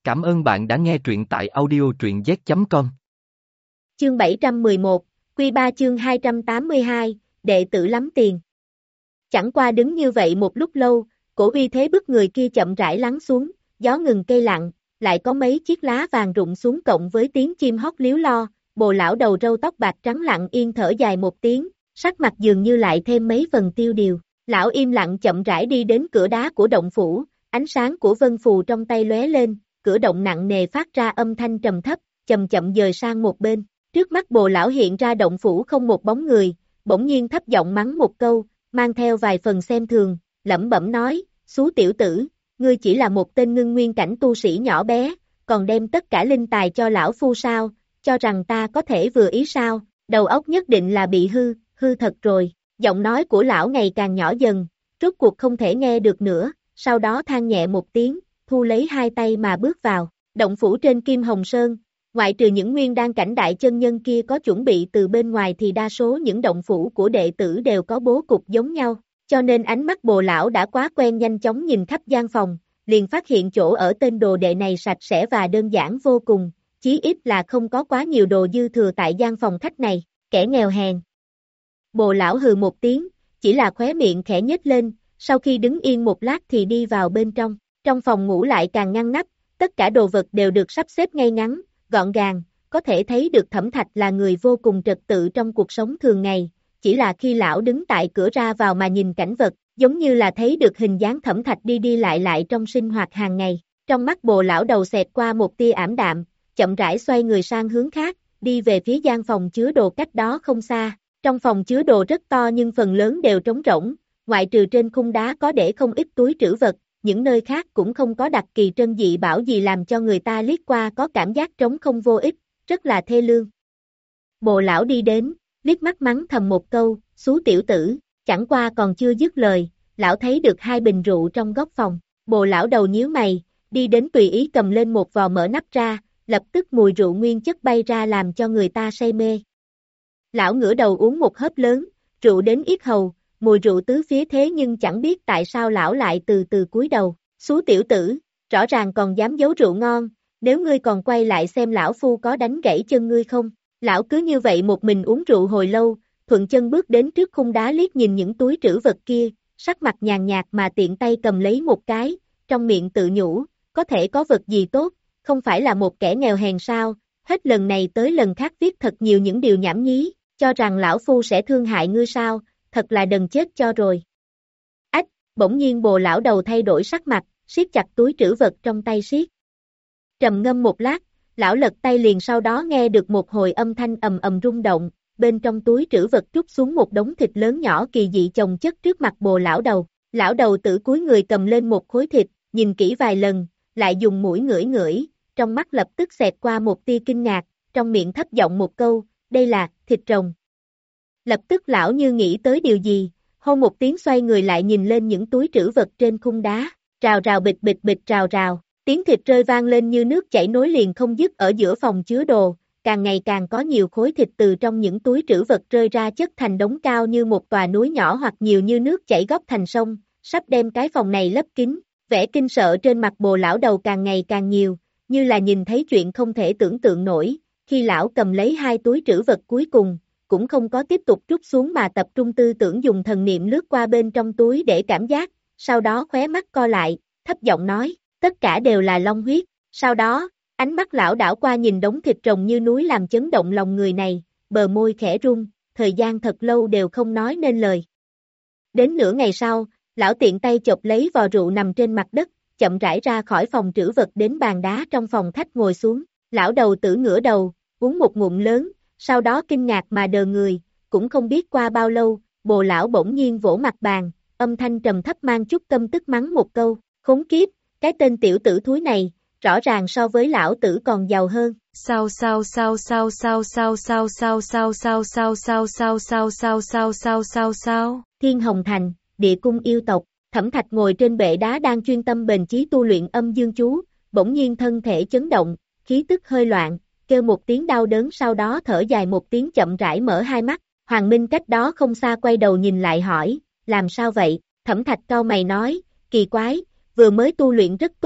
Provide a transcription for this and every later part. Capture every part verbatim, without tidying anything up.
Cảm ơn bạn đã nghe truyện tại audio truyện z chấm com. Chương bảy trăm mười một, Quy ba chương hai trăm tám mươi hai, đệ tử lắm tiền. Chẳng qua đứng như vậy một lúc lâu, cổ uy thế bức người kia chậm rãi lắng xuống, gió ngừng cây lặng, lại có mấy chiếc lá vàng rụng xuống cộng với tiếng chim hót líu lo, Bồ lão đầu râu tóc bạc trắng lặng yên thở dài một tiếng, sắc mặt dường như lại thêm mấy phần tiêu điều. Lão im lặng chậm rãi đi đến cửa đá của động phủ, ánh sáng của vân phù trong tay lóe lên, cửa động nặng nề phát ra âm thanh trầm thấp, chậm chậm dời sang một bên. Trước mắt Bồ lão hiện ra động phủ không một bóng người, bỗng nhiên thấp giọng mắng một câu, mang theo vài phần xem thường, lẩm bẩm nói, xú tiểu tử, ngươi chỉ là một tên ngưng nguyên cảnh tu sĩ nhỏ bé, còn đem tất cả linh tài cho lão phu sao, cho rằng ta có thể vừa ý sao, đầu óc nhất định là bị hư, hư thật rồi. Giọng nói của lão ngày càng nhỏ dần, rốt cuộc không thể nghe được nữa, sau đó than nhẹ một tiếng, thu lấy hai tay mà bước vào. Động phủ trên Kim Hồng Sơn, ngoại trừ những nguyên đan cảnh đại chân nhân kia có chuẩn bị từ bên ngoài thì đa số những động phủ của đệ tử đều có bố cục giống nhau, cho nên ánh mắt Bồ lão đã quá quen nhanh chóng nhìn khắp gian phòng, liền phát hiện chỗ ở tên đồ đệ này sạch sẽ và đơn giản vô cùng, chí ít là không có quá nhiều đồ dư thừa tại gian phòng khách này, kẻ nghèo hèn. Bồ lão hừ một tiếng, chỉ là khóe miệng khẽ nhếch lên, sau khi đứng yên một lát thì đi vào bên trong, trong phòng ngủ lại càng ngăn nắp, tất cả đồ vật đều được sắp xếp ngay ngắn, gọn gàng, có thể thấy được Thẩm Thạch là người vô cùng trật tự trong cuộc sống thường ngày, chỉ là khi lão đứng tại cửa ra vào mà nhìn cảnh vật, giống như là thấy được hình dáng Thẩm Thạch đi đi lại lại trong sinh hoạt hàng ngày, trong mắt Bồ lão đầu xẹt qua một tia ảm đạm, chậm rãi xoay người sang hướng khác, đi về phía gian phòng chứa đồ cách đó không xa. Trong phòng chứa đồ rất to nhưng phần lớn đều trống rỗng, ngoại trừ trên khung đá có để không ít túi trữ vật, những nơi khác cũng không có đặc kỳ trân dị bảo gì làm cho người ta liếc qua có cảm giác trống không vô ích, rất là thê lương. Bồ lão đi đến, liếc mắt mắng thầm một câu, xú tiểu tử, chẳng qua còn chưa dứt lời, lão thấy được hai bình rượu trong góc phòng, Bồ lão đầu nhíu mày, đi đến tùy ý cầm lên một vò mở nắp ra, lập tức mùi rượu nguyên chất bay ra làm cho người ta say mê. Lão ngửa đầu uống một hớp lớn, rượu đến yết hầu, mùi rượu tứ phía thế nhưng chẳng biết tại sao lão lại từ từ cúi đầu, xú tiểu tử, rõ ràng còn dám giấu rượu ngon, nếu ngươi còn quay lại xem lão phu có đánh gãy chân ngươi không, lão cứ như vậy một mình uống rượu hồi lâu, thuận chân bước đến trước khung đá liếc nhìn những túi trữ vật kia, sắc mặt nhàn nhạt mà tiện tay cầm lấy một cái, trong miệng tự nhủ, có thể có vật gì tốt, không phải là một kẻ nghèo hèn sao, hết lần này tới lần khác viết thật nhiều những điều nhảm nhí. Cho rằng lão phu sẽ thương hại ngươi sao, thật là đần chết cho rồi. Ách, bỗng nhiên Bồ lão đầu thay đổi sắc mặt, siết chặt túi trữ vật trong tay siết. Trầm ngâm một lát, lão lật tay liền sau đó nghe được một hồi âm thanh ầm ầm rung động, bên trong túi trữ vật trút xuống một đống thịt lớn nhỏ kỳ dị chồng chất trước mặt Bồ lão đầu. Lão đầu tử cúi người cầm lên một khối thịt, nhìn kỹ vài lần, lại dùng mũi ngửi ngửi, trong mắt lập tức xẹt qua một tia kinh ngạc, trong miệng thấp giọng một câu, đây là thịt rồng. Lập tức lão như nghĩ tới điều gì, hô một tiếng xoay người lại nhìn lên những túi trữ vật trên khung đá, rào rào bịch bịch bịch rào rào, tiếng thịt rơi vang lên như nước chảy nối liền không dứt ở giữa phòng chứa đồ, càng ngày càng có nhiều khối thịt từ trong những túi trữ vật rơi ra chất thành đống cao như một tòa núi nhỏ hoặc nhiều như nước chảy góc thành sông, sắp đem cái phòng này lấp kín, vẻ kinh sợ trên mặt Bồ lão đầu càng ngày càng nhiều, như là nhìn thấy chuyện không thể tưởng tượng nổi. Khi lão cầm lấy hai túi trữ vật cuối cùng, cũng không có tiếp tục trút xuống mà tập trung tư tưởng dùng thần niệm lướt qua bên trong túi để cảm giác, sau đó khóe mắt co lại, thấp giọng nói, tất cả đều là long huyết, sau đó, ánh mắt lão đảo qua nhìn đống thịt rồng như núi làm chấn động lòng người này, bờ môi khẽ run, thời gian thật lâu đều không nói nên lời. Đến nửa ngày sau, lão tiện tay chộp lấy vò rượu nằm trên mặt đất, chậm rãi ra khỏi phòng trữ vật đến bàn đá trong phòng khách ngồi xuống. Lão đầu tử ngửa đầu, uống một ngụm lớn, sau đó kinh ngạc mà đờ người, cũng không biết qua bao lâu, Bồ lão bỗng nhiên vỗ mặt bàn, âm thanh trầm thấp mang chút căm tức mắng một câu, khốn kiếp, cái tên tiểu tử thúi này, rõ ràng so với lão tử còn giàu hơn. Sao sao sao sao sao sao sao sao sao sao sao sao sao sao sao sao sao sao sao Thiên Hồng Thành, địa cung yêu tộc, Thẩm Thạch ngồi trên bệ đá đang chuyên tâm bền chí tu luyện âm dương chú, bỗng nhiên thân thể chấn động, khí tức hơi loạn, kêu một tiếng đau đớn sau đó thở dài một tiếng chậm rãi mở hai mắt, Hoàng Minh cách đó không xa quay đầu nhìn lại hỏi, làm sao vậy, Thẩm Thạch cau mày nói, kỳ quái, vừa mới tu luyện rất tốt,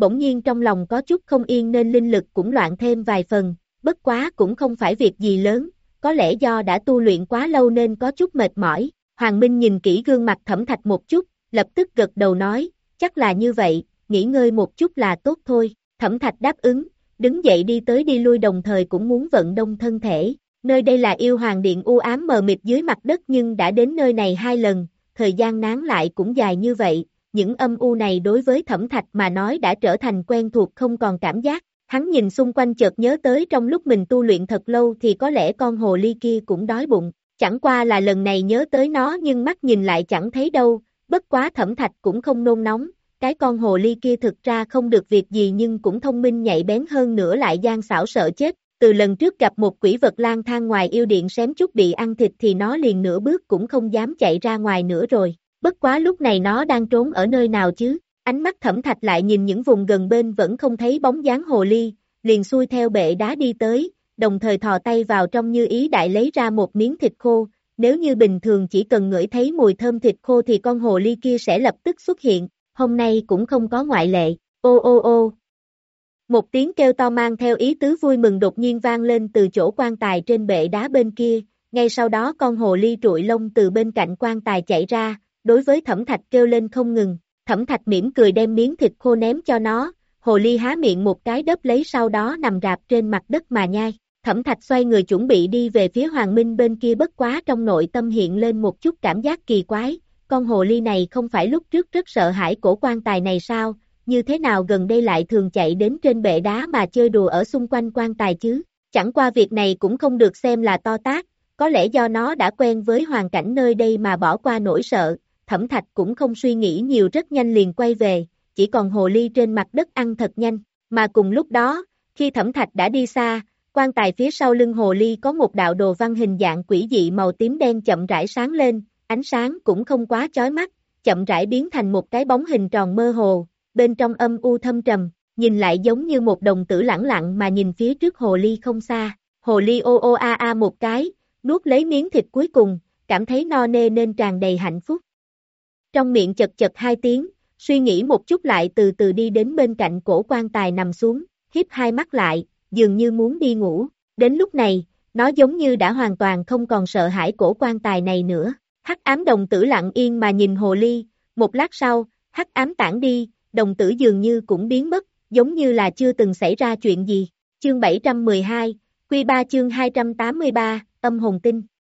bỗng nhiên trong lòng có chút không yên nên linh lực cũng loạn thêm vài phần, bất quá cũng không phải việc gì lớn, có lẽ do đã tu luyện quá lâu nên có chút mệt mỏi. Hoàng Minh nhìn kỹ gương mặt Thẩm Thạch một chút, lập tức gật đầu nói, chắc là như vậy, nghỉ ngơi một chút là tốt thôi. Thẩm Thạch đáp ứng, đứng dậy đi tới đi lui đồng thời cũng muốn vận động thân thể. Nơi đây là Yêu Hoàng Điện u ám mờ mịt dưới mặt đất nhưng đã đến nơi này hai lần, thời gian nán lại cũng dài như vậy, những âm u này đối với Thẩm Thạch mà nói đã trở thành quen thuộc không còn cảm giác. Hắn nhìn xung quanh chợt nhớ tới trong lúc mình tu luyện thật lâu thì có lẽ con hồ ly kia cũng đói bụng, chẳng qua là lần này nhớ tới nó nhưng mắt nhìn lại chẳng thấy đâu, bất quá Thẩm Thạch cũng không nôn nóng, cái con hồ ly kia thực ra không được việc gì nhưng cũng thông minh nhạy bén hơn nữa lại gian xảo sợ chết, từ lần trước gặp một quỷ vật lang thang ngoài yêu điện xém chút bị ăn thịt thì nó liền nửa bước cũng không dám chạy ra ngoài nữa rồi, bất quá lúc này nó đang trốn ở nơi nào chứ? Ánh mắt Thẩm Thạch lại nhìn những vùng gần bên vẫn không thấy bóng dáng hồ ly, liền xuôi theo bệ đá đi tới, đồng thời thò tay vào trong như ý đại lấy ra một miếng thịt khô, nếu như bình thường chỉ cần ngửi thấy mùi thơm thịt khô thì con hồ ly kia sẽ lập tức xuất hiện, hôm nay cũng không có ngoại lệ, ô ô ô. Một tiếng kêu to mang theo ý tứ vui mừng đột nhiên vang lên từ chỗ quan tài trên bệ đá bên kia, ngay sau đó con hồ ly trụi lông từ bên cạnh quan tài chạy ra, đối với Thẩm Thạch kêu lên không ngừng. Thẩm Thạch mỉm cười đem miếng thịt khô ném cho nó, hồ ly há miệng một cái đớp lấy sau đó nằm rạp trên mặt đất mà nhai. Thẩm Thạch xoay người chuẩn bị đi về phía Hoàng Minh bên kia bất quá trong nội tâm hiện lên một chút cảm giác kỳ quái, con hồ ly này không phải lúc trước rất sợ hãi cổ quan tài này sao, như thế nào gần đây lại thường chạy đến trên bệ đá mà chơi đùa ở xung quanh quan tài chứ, chẳng qua việc này cũng không được xem là to tát, có lẽ do nó đã quen với hoàn cảnh nơi đây mà bỏ qua nỗi sợ. Thẩm Thạch cũng không suy nghĩ nhiều rất nhanh liền quay về, chỉ còn hồ ly trên mặt đất ăn thật nhanh, mà cùng lúc đó, khi Thẩm Thạch đã đi xa, quan tài phía sau lưng hồ ly có một đạo đồ văn hình dạng quỷ dị màu tím đen chậm rãi sáng lên, ánh sáng cũng không quá chói mắt, chậm rãi biến thành một cái bóng hình tròn mơ hồ, bên trong âm u thâm trầm, nhìn lại giống như một đồng tử lẳng lặng mà nhìn phía trước hồ ly không xa, hồ ly ô ô a a một cái, nuốt lấy miếng thịt cuối cùng, cảm thấy no nê nên tràn đầy hạnh phúc. Trong miệng chật chật hai tiếng, suy nghĩ một chút lại từ từ đi đến bên cạnh cổ quan tài nằm xuống, híp hai mắt lại, dường như muốn đi ngủ. Đến lúc này, nó giống như đã hoàn toàn không còn sợ hãi cổ quan tài này nữa. Hắc ám đồng tử lặng yên mà nhìn hồ ly, một lát sau, hắc ám tản đi, đồng tử dường như cũng biến mất, giống như là chưa từng xảy ra chuyện gì. Chương bảy trăm mười hai, Quy ba chương hai trăm tám mươi ba, âm hồn tinh.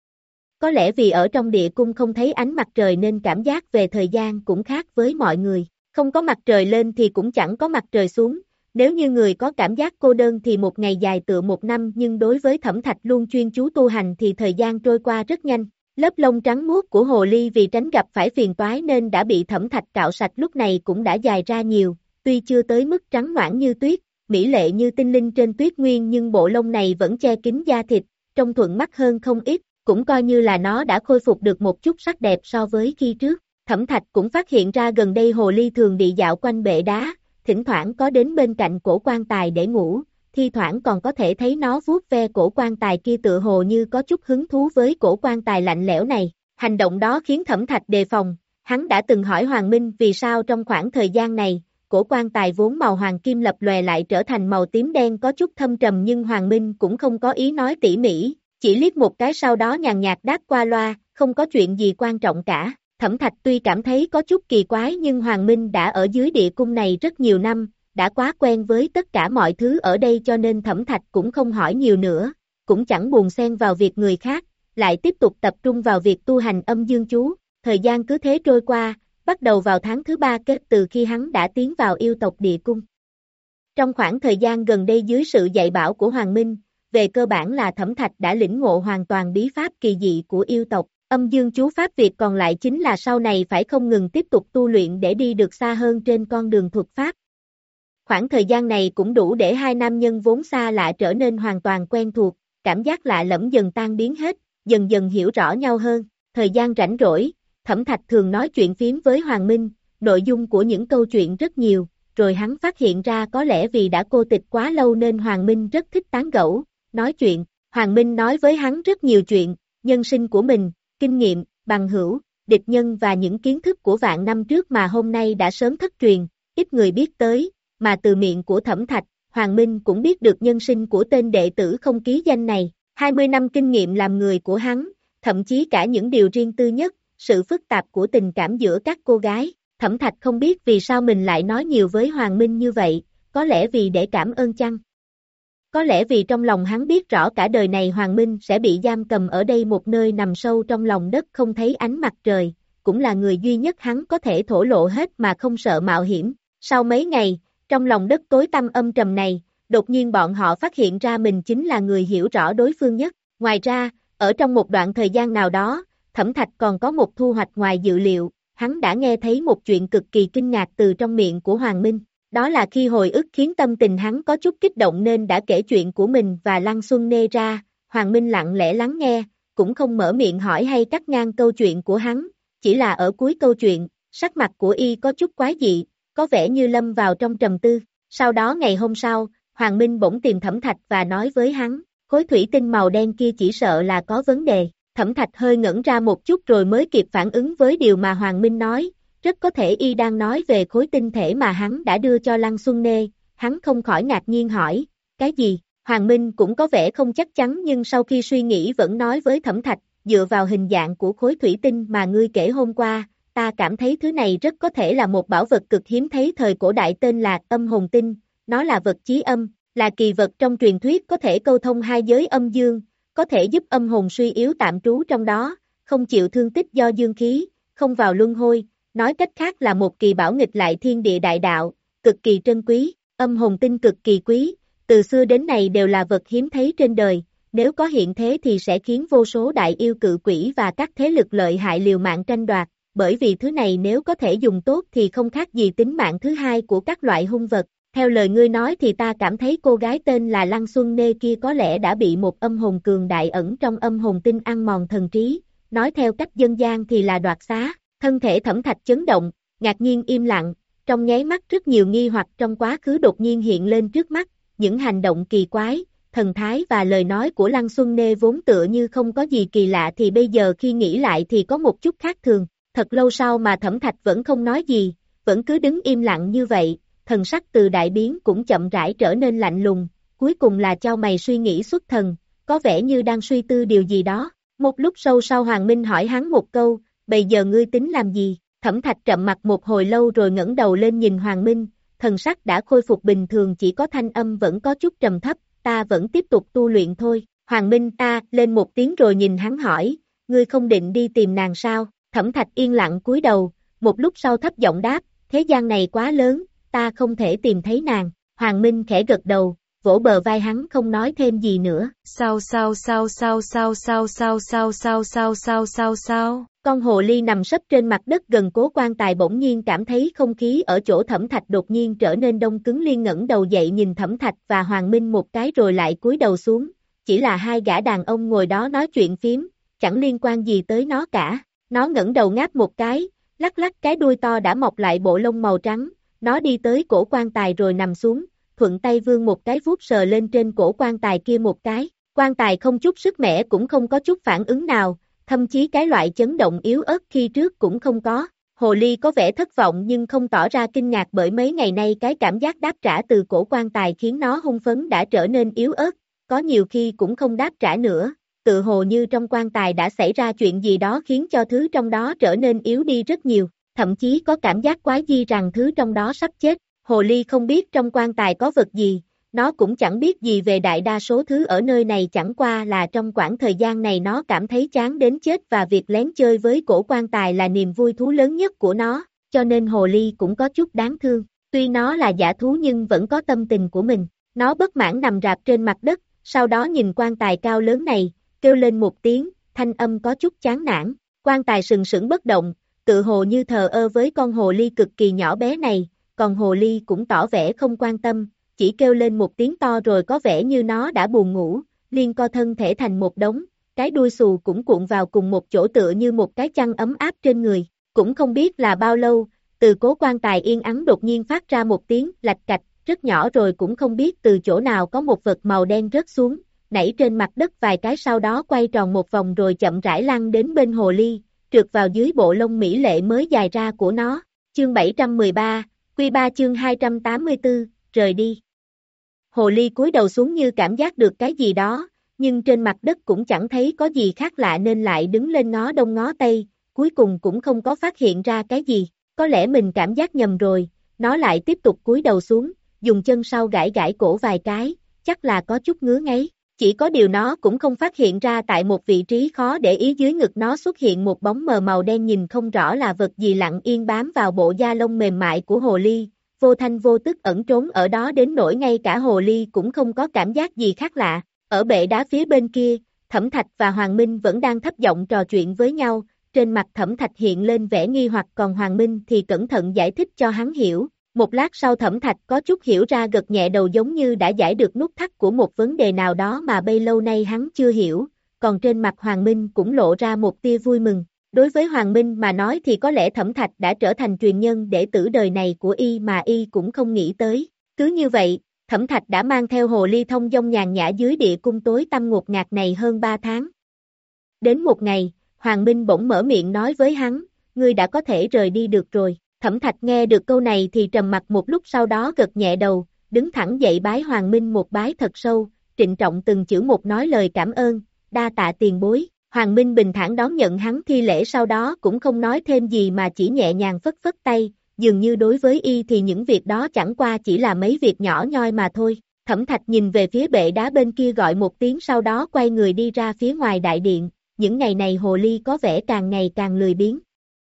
Có lẽ vì ở trong địa cung không thấy ánh mặt trời nên cảm giác về thời gian cũng khác với mọi người, không có mặt trời lên thì cũng chẳng có mặt trời xuống, nếu như người có cảm giác cô đơn thì một ngày dài tựa một năm nhưng đối với Thẩm Thạch luôn chuyên chú tu hành thì thời gian trôi qua rất nhanh, lớp lông trắng muốt của hồ ly vì tránh gặp phải phiền toái nên đã bị Thẩm Thạch cạo sạch lúc này cũng đã dài ra nhiều, tuy chưa tới mức trắng noãn như tuyết, mỹ lệ như tinh linh trên tuyết nguyên nhưng bộ lông này vẫn che kín da thịt, trông thuận mắt hơn không ít. Cũng coi như là nó đã khôi phục được một chút sắc đẹp so với khi trước. Thẩm Thạch cũng phát hiện ra gần đây hồ ly thường đi dạo quanh bệ đá, thỉnh thoảng có đến bên cạnh cổ quan tài để ngủ, thi thoảng còn có thể thấy nó vuốt ve cổ quan tài kia tựa hồ như có chút hứng thú với cổ quan tài lạnh lẽo này. Hành động đó khiến Thẩm Thạch đề phòng, hắn đã từng hỏi Hoàng Minh vì sao trong khoảng thời gian này, cổ quan tài vốn màu hoàng kim lập lòe lại trở thành màu tím đen có chút thâm trầm nhưng Hoàng Minh cũng không có ý nói tỉ mỉ. Chỉ liếc một cái sau đó nhàn nhạt đáp qua loa, không có chuyện gì quan trọng cả. Thẩm Thạch tuy cảm thấy có chút kỳ quái nhưng Hoàng Minh đã ở dưới địa cung này rất nhiều năm, đã quá quen với tất cả mọi thứ ở đây cho nên Thẩm Thạch cũng không hỏi nhiều nữa, cũng chẳng buồn xen vào việc người khác, lại tiếp tục tập trung vào việc tu hành âm dương chú. Thời gian cứ thế trôi qua, bắt đầu vào tháng thứ ba kết từ khi hắn đã tiến vào yêu tộc địa cung. Trong khoảng thời gian gần đây dưới sự dạy bảo của Hoàng Minh, về cơ bản là Thẩm Thạch đã lĩnh ngộ hoàn toàn bí pháp kỳ dị của yêu tộc, âm dương chú pháp việc còn lại chính là sau này phải không ngừng tiếp tục tu luyện để đi được xa hơn trên con đường thuật pháp. Khoảng thời gian này cũng đủ để hai nam nhân vốn xa lạ trở nên hoàn toàn quen thuộc, cảm giác lạ lẫm dần tan biến hết, dần dần hiểu rõ nhau hơn. Thời gian rảnh rỗi, Thẩm Thạch thường nói chuyện phiếm với Hoàng Minh, nội dung của những câu chuyện rất nhiều, rồi hắn phát hiện ra có lẽ vì đã cô tịch quá lâu nên Hoàng Minh rất thích tán gẫu. Nói chuyện, Hoàng Minh nói với hắn rất nhiều chuyện, nhân sinh của mình, kinh nghiệm, bằng hữu, địch nhân và những kiến thức của vạn năm trước mà hôm nay đã sớm thất truyền, ít người biết tới, mà từ miệng của Thẩm Thạch, Hoàng Minh cũng biết được nhân sinh của tên đệ tử không ký danh này, hai mươi năm kinh nghiệm làm người của hắn, thậm chí cả những điều riêng tư nhất, sự phức tạp của tình cảm giữa các cô gái. Thẩm Thạch không biết vì sao mình lại nói nhiều với Hoàng Minh như vậy, có lẽ vì để cảm ơn chăng? Có lẽ vì trong lòng hắn biết rõ cả đời này Hoàng Minh sẽ bị giam cầm ở đây một nơi nằm sâu trong lòng đất không thấy ánh mặt trời, cũng là người duy nhất hắn có thể thổ lộ hết mà không sợ mạo hiểm. Sau mấy ngày, trong lòng đất tối tăm âm trầm này, đột nhiên bọn họ phát hiện ra mình chính là người hiểu rõ đối phương nhất. Ngoài ra, ở trong một đoạn thời gian nào đó, Thẩm Thạch còn có một thu hoạch ngoài dự liệu, hắn đã nghe thấy một chuyện cực kỳ kinh ngạc từ trong miệng của Hoàng Minh. Đó là khi hồi ức khiến tâm tình hắn có chút kích động nên đã kể chuyện của mình và Lăng Xuân Nê ra, Hoàng Minh lặng lẽ lắng nghe, cũng không mở miệng hỏi hay cắt ngang câu chuyện của hắn, chỉ là ở cuối câu chuyện, sắc mặt của y có chút quái dị, có vẻ như lâm vào trong trầm tư. Sau đó ngày hôm sau, Hoàng Minh bỗng tìm Thẩm Thạch và nói với hắn, khối thủy tinh màu đen kia chỉ sợ là có vấn đề. Thẩm Thạch hơi ngẩn ra một chút rồi mới kịp phản ứng với điều mà Hoàng Minh nói, rất có thể y đang nói về khối tinh thể mà hắn đã đưa cho Lăng Xuân Nê, hắn không khỏi ngạc nhiên hỏi, cái gì? Hoàng Minh cũng có vẻ không chắc chắn nhưng sau khi suy nghĩ vẫn nói với Thẩm Thạch, dựa vào hình dạng của khối thủy tinh mà ngươi kể hôm qua, ta cảm thấy thứ này rất có thể là một bảo vật cực hiếm thấy thời cổ đại tên là âm hồn tinh, nó là vật chí âm, là kỳ vật trong truyền thuyết có thể câu thông hai giới âm dương, có thể giúp âm hồn suy yếu tạm trú trong đó, không chịu thương tích do dương khí, không vào luân hồi, nói cách khác là một kỳ bảo nghịch lại thiên địa đại đạo, cực kỳ trân quý, âm hồn tinh cực kỳ quý, từ xưa đến nay đều là vật hiếm thấy trên đời, nếu có hiện thế thì sẽ khiến vô số đại yêu cự quỷ và các thế lực lợi hại liều mạng tranh đoạt, bởi vì thứ này nếu có thể dùng tốt thì không khác gì tính mạng thứ hai của các loại hung vật. Theo lời ngươi nói thì ta cảm thấy cô gái tên là Lăng Xuân Nê kia có lẽ đã bị một âm hồn cường đại ẩn trong âm hồn tinh ăn mòn thần trí, nói theo cách dân gian thì là đoạt xá. Thân thể Thẩm Thạch chấn động, ngạc nhiên im lặng, trong nháy mắt rất nhiều nghi hoặc trong quá khứ đột nhiên hiện lên trước mắt, những hành động kỳ quái, thần thái và lời nói của Lăng Xuân Nê vốn tựa như không có gì kỳ lạ thì bây giờ khi nghĩ lại thì có một chút khác thường. Thật lâu sau mà Thẩm Thạch vẫn không nói gì, vẫn cứ đứng im lặng như vậy, thần sắc từ đại biến cũng chậm rãi trở nên lạnh lùng, cuối cùng là chau mày suy nghĩ xuất thần, có vẻ như đang suy tư điều gì đó. Một lúc sâu sau Hoàng Minh hỏi hắn một câu, bây giờ ngươi tính làm gì? Thẩm Thạch trầm mặt một hồi lâu rồi ngẩng đầu lên nhìn Hoàng Minh, thần sắc đã khôi phục bình thường chỉ có thanh âm vẫn có chút trầm thấp, ta vẫn tiếp tục tu luyện thôi. Hoàng Minh ta lên một tiếng rồi nhìn hắn hỏi, ngươi không định đi tìm nàng sao? Thẩm Thạch yên lặng cúi đầu, một lúc sau thấp giọng đáp, thế gian này quá lớn, ta không thể tìm thấy nàng. Hoàng Minh khẽ gật đầu, vỗ bờ vai hắn không nói thêm gì nữa. Sao sao sao sao sao sao sao sao sao sao sao sao sao. Con hồ ly nằm sấp trên mặt đất gần cố quan tài bỗng nhiên cảm thấy không khí ở chỗ Thẩm Thạch đột nhiên trở nên đông cứng liền ngẩng đầu dậy nhìn Thẩm Thạch và Hoàng Minh một cái rồi lại cúi đầu xuống. Chỉ là hai gã đàn ông ngồi đó nói chuyện phím, chẳng liên quan gì tới nó cả. Nó ngẩng đầu ngáp một cái, lắc lắc cái đuôi to đã mọc lại bộ lông màu trắng, nó đi tới cổ quan tài rồi nằm xuống, thuận tay vươn một cái vuốt sờ lên trên cổ quan tài kia một cái. Quan tài không chút sức mẻ cũng không có chút phản ứng nào, thậm chí cái loại chấn động yếu ớt khi trước cũng không có. Hồ ly có vẻ thất vọng nhưng không tỏ ra kinh ngạc bởi mấy ngày nay cái cảm giác đáp trả từ cổ quan tài khiến nó hưng phấn đã trở nên yếu ớt, có nhiều khi cũng không đáp trả nữa, tự hồ như trong quan tài đã xảy ra chuyện gì đó khiến cho thứ trong đó trở nên yếu đi rất nhiều, thậm chí có cảm giác quái dị rằng thứ trong đó sắp chết. Hồ ly không biết trong quan tài có vật gì, nó cũng chẳng biết gì về đại đa số thứ ở nơi này, chẳng qua là trong quãng thời gian này nó cảm thấy chán đến chết và việc lén chơi với cổ quan tài là niềm vui thú lớn nhất của nó, cho nên hồ ly cũng có chút đáng thương, tuy nó là giả thú nhưng vẫn có tâm tình của mình. Nó bất mãn nằm rạp trên mặt đất, sau đó nhìn quan tài cao lớn này, kêu lên một tiếng, thanh âm có chút chán nản. Quan tài sừng sững bất động, tự hồ như thờ ơ với con hồ ly cực kỳ nhỏ bé này, còn hồ ly cũng tỏ vẻ không quan tâm, chỉ kêu lên một tiếng to rồi có vẻ như nó đã buồn ngủ, liền co thân thể thành một đống, cái đuôi xù cũng cuộn vào cùng một chỗ tựa như một cái chăn ấm áp trên người. Cũng không biết là bao lâu, từ cố quan tài yên ắng đột nhiên phát ra một tiếng lạch cạch, rất nhỏ rồi cũng không biết từ chỗ nào có một vật màu đen rớt xuống, nảy trên mặt đất vài cái sau đó quay tròn một vòng rồi chậm rãi lăn đến bên hồ ly, trượt vào dưới bộ lông mỹ lệ mới dài ra của nó. Chương bảy trăm mười ba, Quy ba chương hai trăm tám mươi tư, rời đi. Hồ ly cúi đầu xuống như cảm giác được cái gì đó, nhưng trên mặt đất cũng chẳng thấy có gì khác lạ nên lại đứng lên ngó đông ngó tây, cuối cùng cũng không có phát hiện ra cái gì, có lẽ mình cảm giác nhầm rồi, nó lại tiếp tục cúi đầu xuống, dùng chân sau gãi gãi cổ vài cái, chắc là có chút ngứa ngáy, chỉ có điều nó cũng không phát hiện ra tại một vị trí khó để ý dưới ngực nó xuất hiện một bóng mờ màu đen nhìn không rõ là vật gì lặng yên bám vào bộ da lông mềm mại của hồ ly, vô thanh vô tức ẩn trốn ở đó đến nỗi ngay cả hồ ly cũng không có cảm giác gì khác lạ. Ở bệ đá phía bên kia, Thẩm Thạch và Hoàng Minh vẫn đang thấp giọng trò chuyện với nhau, trên mặt Thẩm Thạch hiện lên vẻ nghi hoặc còn Hoàng Minh thì cẩn thận giải thích cho hắn hiểu. Một lát sau Thẩm Thạch có chút hiểu ra gật nhẹ đầu giống như đã giải được nút thắt của một vấn đề nào đó mà bấy lâu nay hắn chưa hiểu, còn trên mặt Hoàng Minh cũng lộ ra một tia vui mừng. Đối với Hoàng Minh mà nói thì có lẽ Thẩm Thạch đã trở thành truyền nhân đệ tử đời này của y mà y cũng không nghĩ tới. Cứ như vậy, Thẩm Thạch đã mang theo hồ ly thông dong nhàn nhã dưới địa cung tối tăm ngột ngạt này hơn ba tháng. Đến một ngày, Hoàng Minh bỗng mở miệng nói với hắn, ngươi đã có thể rời đi được rồi. Thẩm Thạch nghe được câu này thì trầm mặt một lúc sau đó gật nhẹ đầu, đứng thẳng dậy bái Hoàng Minh một bái thật sâu, trịnh trọng từng chữ một nói lời cảm ơn, đa tạ tiền bối. Hoàng Minh bình thản đón nhận hắn thi lễ sau đó cũng không nói thêm gì mà chỉ nhẹ nhàng phất phất tay, dường như đối với y thì những việc đó chẳng qua chỉ là mấy việc nhỏ nhoi mà thôi. Thẩm Thạch nhìn về phía bệ đá bên kia gọi một tiếng sau đó quay người đi ra phía ngoài đại điện, những ngày này hồ ly có vẻ càng ngày càng lười biếng.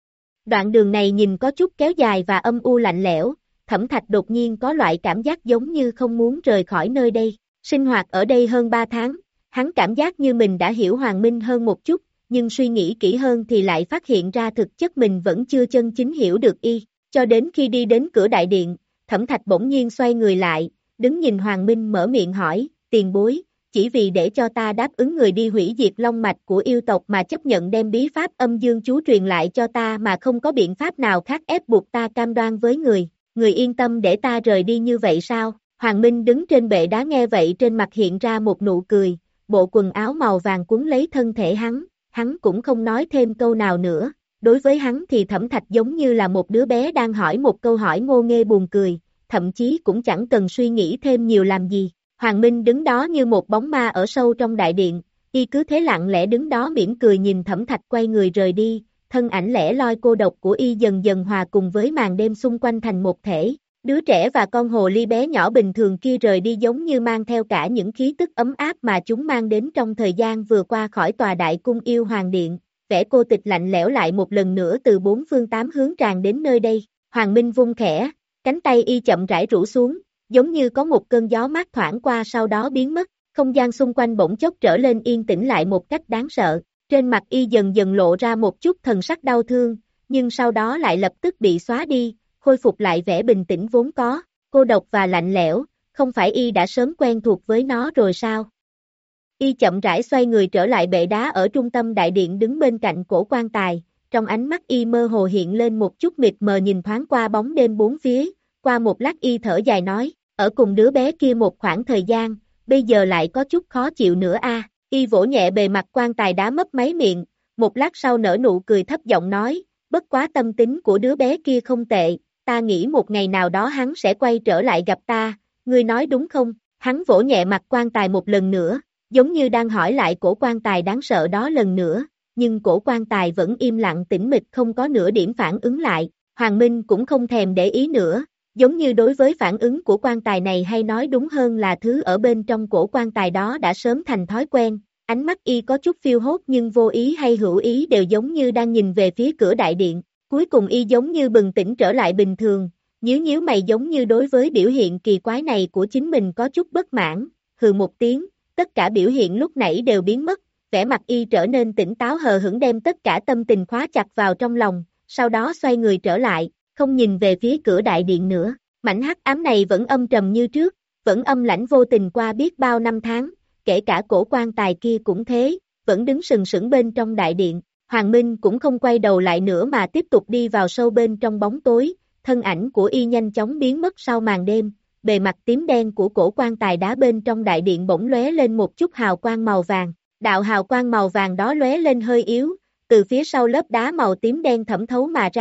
Đoạn đường này nhìn có chút kéo dài và âm u lạnh lẽo, Thẩm Thạch đột nhiên có loại cảm giác giống như không muốn rời khỏi nơi đây. Sinh hoạt ở đây hơn ba tháng, hắn cảm giác như mình đã hiểu Hoàng Minh hơn một chút, nhưng suy nghĩ kỹ hơn thì lại phát hiện ra thực chất mình vẫn chưa chân chính hiểu được y. Cho đến khi đi đến cửa đại điện, Thẩm Thạch bỗng nhiên xoay người lại, đứng nhìn Hoàng Minh mở miệng hỏi, tiền bối, chỉ vì để cho ta đáp ứng người đi hủy diệt long mạch của yêu tộc mà chấp nhận đem bí pháp âm dương chú truyền lại cho ta mà không có biện pháp nào khác ép buộc ta cam đoan với người, người yên tâm để ta rời đi như vậy sao? Hoàng Minh đứng trên bệ đá nghe vậy trên mặt hiện ra một nụ cười, bộ quần áo màu vàng quấn lấy thân thể hắn, hắn cũng không nói thêm câu nào nữa. Đối với hắn thì Thẩm Thạch giống như là một đứa bé đang hỏi một câu hỏi ngô nghê buồn cười, thậm chí cũng chẳng cần suy nghĩ thêm nhiều làm gì. Hoàng Minh đứng đó như một bóng ma ở sâu trong đại điện, y cứ thế lặng lẽ đứng đó mỉm cười nhìn Thẩm Thạch quay người rời đi, thân ảnh lẻ loi cô độc của y dần dần hòa cùng với màn đêm xung quanh thành một thể. Đứa trẻ và con hồ ly bé nhỏ bình thường kia rời đi giống như mang theo cả những khí tức ấm áp mà chúng mang đến trong thời gian vừa qua khỏi tòa đại cung yêu hoàng điện. Vẻ cô tịch lạnh lẽo lại một lần nữa từ bốn phương tám hướng tràn đến nơi đây. Hoàng Minh vung khẽ, cánh tay y chậm rãi rũ xuống, giống như có một cơn gió mát thoảng qua sau đó biến mất, không gian xung quanh bỗng chốc trở lên yên tĩnh lại một cách đáng sợ. Trên mặt y dần dần lộ ra một chút thần sắc đau thương, nhưng sau đó lại lập tức bị xóa đi, khôi phục lại vẻ bình tĩnh vốn có, cô độc và lạnh lẽo, không phải y đã sớm quen thuộc với nó rồi sao? Y chậm rãi xoay người trở lại bệ đá ở trung tâm đại điện đứng bên cạnh cổ quan tài, trong ánh mắt y mơ hồ hiện lên một chút mịt mờ nhìn thoáng qua bóng đêm bốn phía, qua một lát y thở dài nói, ở cùng đứa bé kia một khoảng thời gian, bây giờ lại có chút khó chịu nữa a. Y vỗ nhẹ bề mặt quan tài đá mấp máy miệng, một lát sau nở nụ cười thấp giọng nói, bất quá tâm tính của đứa bé kia không tệ, ta nghĩ một ngày nào đó hắn sẽ quay trở lại gặp ta, ngươi nói đúng không? Hắn vỗ nhẹ mặt quan tài một lần nữa, giống như đang hỏi lại cổ quan tài đáng sợ đó lần nữa, nhưng cổ quan tài vẫn im lặng tĩnh mịch không có nửa điểm phản ứng lại, Hoàng Minh cũng không thèm để ý nữa, giống như đối với phản ứng của quan tài này hay nói đúng hơn là thứ ở bên trong cổ quan tài đó đã sớm thành thói quen, ánh mắt y có chút phiêu hốt nhưng vô ý hay hữu ý đều giống như đang nhìn về phía cửa đại điện, cuối cùng y giống như bừng tỉnh trở lại bình thường, nhíu nhíu mày giống như đối với biểu hiện kỳ quái này của chính mình có chút bất mãn, hừ một tiếng, tất cả biểu hiện lúc nãy đều biến mất, vẻ mặt y trở nên tỉnh táo hờ hững đem tất cả tâm tình khóa chặt vào trong lòng, sau đó xoay người trở lại, không nhìn về phía cửa đại điện nữa, mảnh hắc ám này vẫn âm trầm như trước, vẫn âm lãnh vô tình qua biết bao năm tháng, kể cả cổ quan tài kia cũng thế, vẫn đứng sừng sững bên trong đại điện, Hoàng Minh cũng không quay đầu lại nữa mà tiếp tục đi vào sâu bên trong bóng tối, thân ảnh của y nhanh chóng biến mất sau màn đêm, bề mặt tím đen của cổ quan tài đá bên trong đại điện bỗng lóe lên một chút hào quang màu vàng, đạo hào quang màu vàng đó lóe lên hơi yếu, từ phía sau lớp đá màu tím đen thẩm thấu mà ra,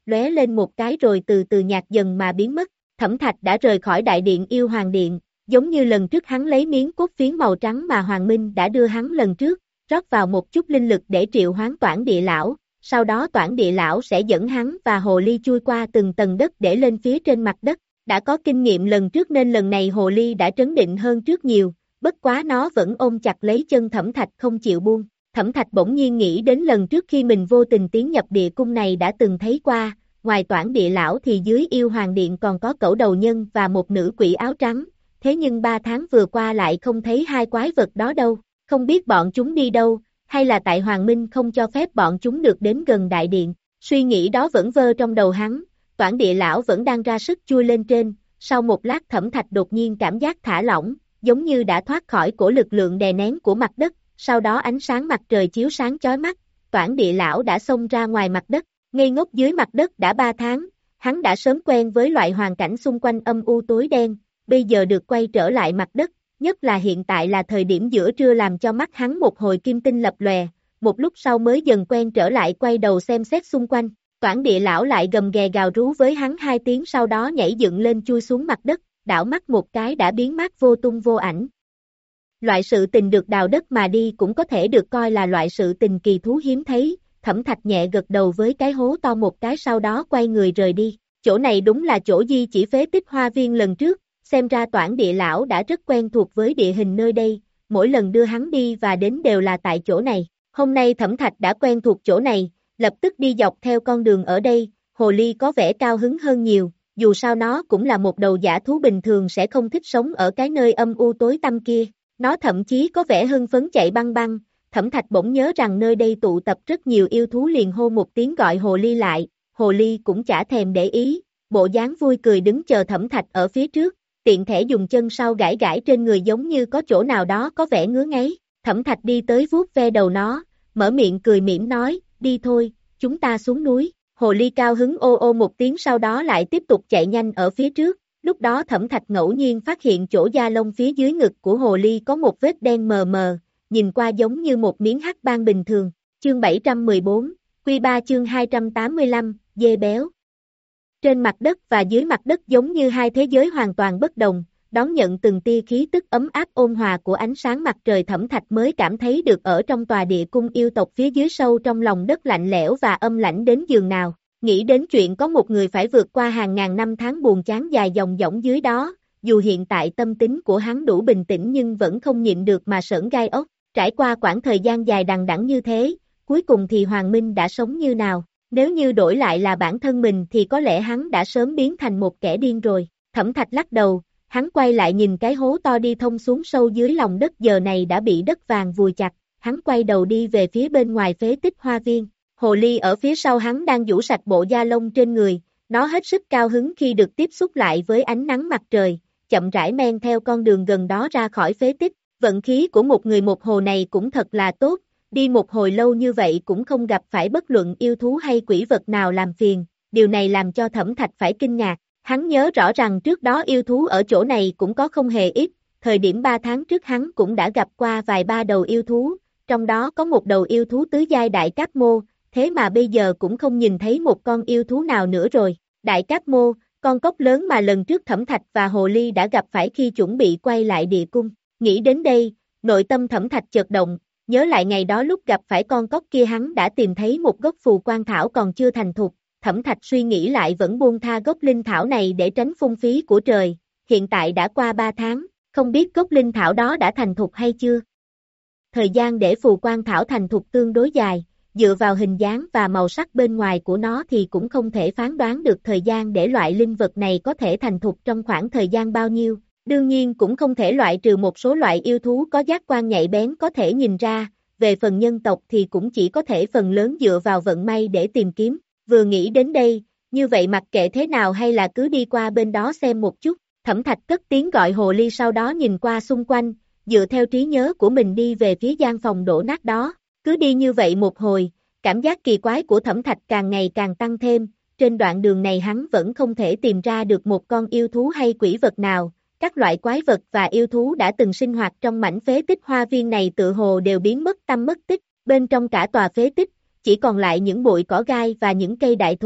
lóe lên một cái rồi từ từ nhạt dần mà biến mất. Thẩm Thạch đã rời khỏi đại điện yêu hoàng điện, giống như lần trước hắn lấy miếng cốt phiến màu trắng mà Hoàng Minh đã đưa hắn lần trước, rót vào một chút linh lực để triệu hoán Toản Địa Lão, sau đó Toản Địa Lão sẽ dẫn hắn và hồ ly chui qua từng tầng đất để lên phía trên mặt đất. Đã có kinh nghiệm lần trước nên lần này hồ ly đã trấn định hơn trước nhiều, bất quá nó vẫn ôm chặt lấy chân Thẩm Thạch không chịu buông. Thẩm Thạch bỗng nhiên nghĩ đến lần trước khi mình vô tình tiến nhập địa cung này đã từng thấy qua, ngoài Toản Địa Lão thì dưới yêu hoàng điện còn có cẩu đầu nhân và một nữ quỷ áo trắng, thế nhưng ba tháng vừa qua lại không thấy hai quái vật đó đâu, không biết bọn chúng đi đâu, hay là tại Hoàng Minh không cho phép bọn chúng được đến gần đại điện. Suy nghĩ đó vẫn vơ trong đầu hắn, Toản Địa Lão vẫn đang ra sức chui lên trên, sau một lát Thẩm Thạch đột nhiên cảm giác thả lỏng, giống như đã thoát khỏi cổ lực lượng đè nén của mặt đất, sau đó ánh sáng mặt trời chiếu sáng chói mắt, Toản Địa Lão đã xông ra ngoài mặt đất, ngây ngốc dưới mặt đất đã ba tháng, hắn đã sớm quen với loại hoàn cảnh xung quanh âm u tối đen, bây giờ được quay trở lại mặt đất, nhất là hiện tại là thời điểm giữa trưa làm cho mắt hắn một hồi kim tinh lập lòe, một lúc sau mới dần quen trở lại quay đầu xem xét xung quanh. Toản Địa Lão lại gầm ghè gào rú với hắn hai tiếng sau đó nhảy dựng lên chui xuống mặt đất, đảo mắt một cái đã biến mất vô tung vô ảnh. Loại sự tình được đào đất mà đi cũng có thể được coi là loại sự tình kỳ thú hiếm thấy, Thẩm Thạch nhẹ gật đầu với cái hố to một cái sau đó quay người rời đi. Chỗ này đúng là chỗ di chỉ phế tích hoa viên lần trước, xem ra Toản Địa Lão đã rất quen thuộc với địa hình nơi đây, mỗi lần đưa hắn đi và đến đều là tại chỗ này. Hôm nay Thẩm Thạch đã quen thuộc chỗ này, lập tức đi dọc theo con đường ở đây, hồ ly có vẻ cao hứng hơn nhiều, dù sao nó cũng là một đầu dã thú bình thường sẽ không thích sống ở cái nơi âm u tối tăm kia, nó thậm chí có vẻ hưng phấn chạy băng băng. Thẩm Thạch bỗng nhớ rằng nơi đây tụ tập rất nhiều yêu thú liền hô một tiếng gọi hồ ly lại, hồ ly cũng chả thèm để ý, bộ dáng vui cười đứng chờ Thẩm Thạch ở phía trước, tiện thể dùng chân sau gãi gãi trên người giống như có chỗ nào đó có vẻ ngứa ngáy. Thẩm Thạch đi tới vuốt ve đầu nó, mở miệng cười mỉm nói, đi thôi, chúng ta xuống núi. Hồ ly cao hứng ô ô một tiếng sau đó lại tiếp tục chạy nhanh ở phía trước, lúc đó Thẩm Thạch ngẫu nhiên phát hiện chỗ da lông phía dưới ngực của hồ ly có một vết đen mờ mờ, nhìn qua giống như một miếng hắc ban bình thường. Chương bảy trăm mười bốn, Quy ba chương hai trăm tám mươi lăm, dê béo. Trên mặt đất và dưới mặt đất giống như hai thế giới hoàn toàn bất đồng, đón nhận từng tia khí tức ấm áp ôn hòa của ánh sáng mặt trời. Thẩm Thạch mới cảm thấy được ở trong tòa địa cung yêu tộc phía dưới sâu trong lòng đất lạnh lẽo và âm lãnh đến giường nào. Nghĩ đến chuyện có một người phải vượt qua hàng ngàn năm tháng buồn chán dài dòng dỏng dưới đó, dù hiện tại tâm tính của hắn đủ bình tĩnh nhưng vẫn không nhịn được mà sởn gai ốc. Trải qua quãng thời gian dài đằng đẵng như thế, cuối cùng thì Hoàng Minh đã sống như nào? Nếu như đổi lại là bản thân mình thì có lẽ hắn đã sớm biến thành một kẻ điên rồi. Thẩm Thạch lắc đầu, hắn quay lại nhìn cái hố to đi thông xuống sâu dưới lòng đất giờ này đã bị đất vàng vùi chặt, hắn quay đầu đi về phía bên ngoài phế tích hoa viên. Hồ ly ở phía sau hắn đang vũ sạch bộ da lông trên người, nó hết sức cao hứng khi được tiếp xúc lại với ánh nắng mặt trời, chậm rãi men theo con đường gần đó ra khỏi phế tích. Vận khí của một người một hồ này cũng thật là tốt, đi một hồi lâu như vậy cũng không gặp phải bất luận yêu thú hay quỷ vật nào làm phiền, điều này làm cho Thẩm Thạch phải kinh ngạc. Hắn nhớ rõ rằng trước đó yêu thú ở chỗ này cũng có không hề ít, thời điểm ba tháng trước hắn cũng đã gặp qua vài ba đầu yêu thú, trong đó có một đầu yêu thú tứ giai đại cáp mô, thế mà bây giờ cũng không nhìn thấy một con yêu thú nào nữa rồi. Đại cáp mô, con cóc lớn mà lần trước Thẩm Thạch và hồ ly đã gặp phải khi chuẩn bị quay lại địa cung. Nghĩ đến đây, nội tâm Thẩm Thạch chợt động, nhớ lại ngày đó lúc gặp phải con cóc kia hắn đã tìm thấy một gốc phù quan thảo còn chưa thành thục. Thẩm Thạch suy nghĩ lại vẫn buông tha gốc linh thảo này để tránh phung phí của trời, hiện tại đã qua ba tháng, không biết gốc linh thảo đó đã thành thục hay chưa. Thời gian để phù quan thảo thành thục tương đối dài, dựa vào hình dáng và màu sắc bên ngoài của nó thì cũng không thể phán đoán được thời gian để loại linh vật này có thể thành thục trong khoảng thời gian bao nhiêu. Đương nhiên cũng không thể loại trừ một số loại yêu thú có giác quan nhạy bén có thể nhìn ra, về phần nhân tộc thì cũng chỉ có thể phần lớn dựa vào vận may để tìm kiếm. Vừa nghĩ đến đây, như vậy mặc kệ thế nào hay là cứ đi qua bên đó xem một chút. Thẩm Thạch cất tiếng gọi hồ ly sau đó nhìn qua xung quanh, dựa theo trí nhớ của mình đi về phía gian phòng đổ nát đó. Cứ đi như vậy một hồi, cảm giác kỳ quái của Thẩm Thạch càng ngày càng tăng thêm, trên đoạn đường này hắn vẫn không thể tìm ra được một con yêu thú hay quỷ vật nào. Các loại quái vật và yêu thú đã từng sinh hoạt trong mảnh phế tích hoa viên này tựa hồ đều biến mất tăm mất tích, bên trong cả tòa phế tích, chỉ còn lại những bụi cỏ gai và những cây đại thụ,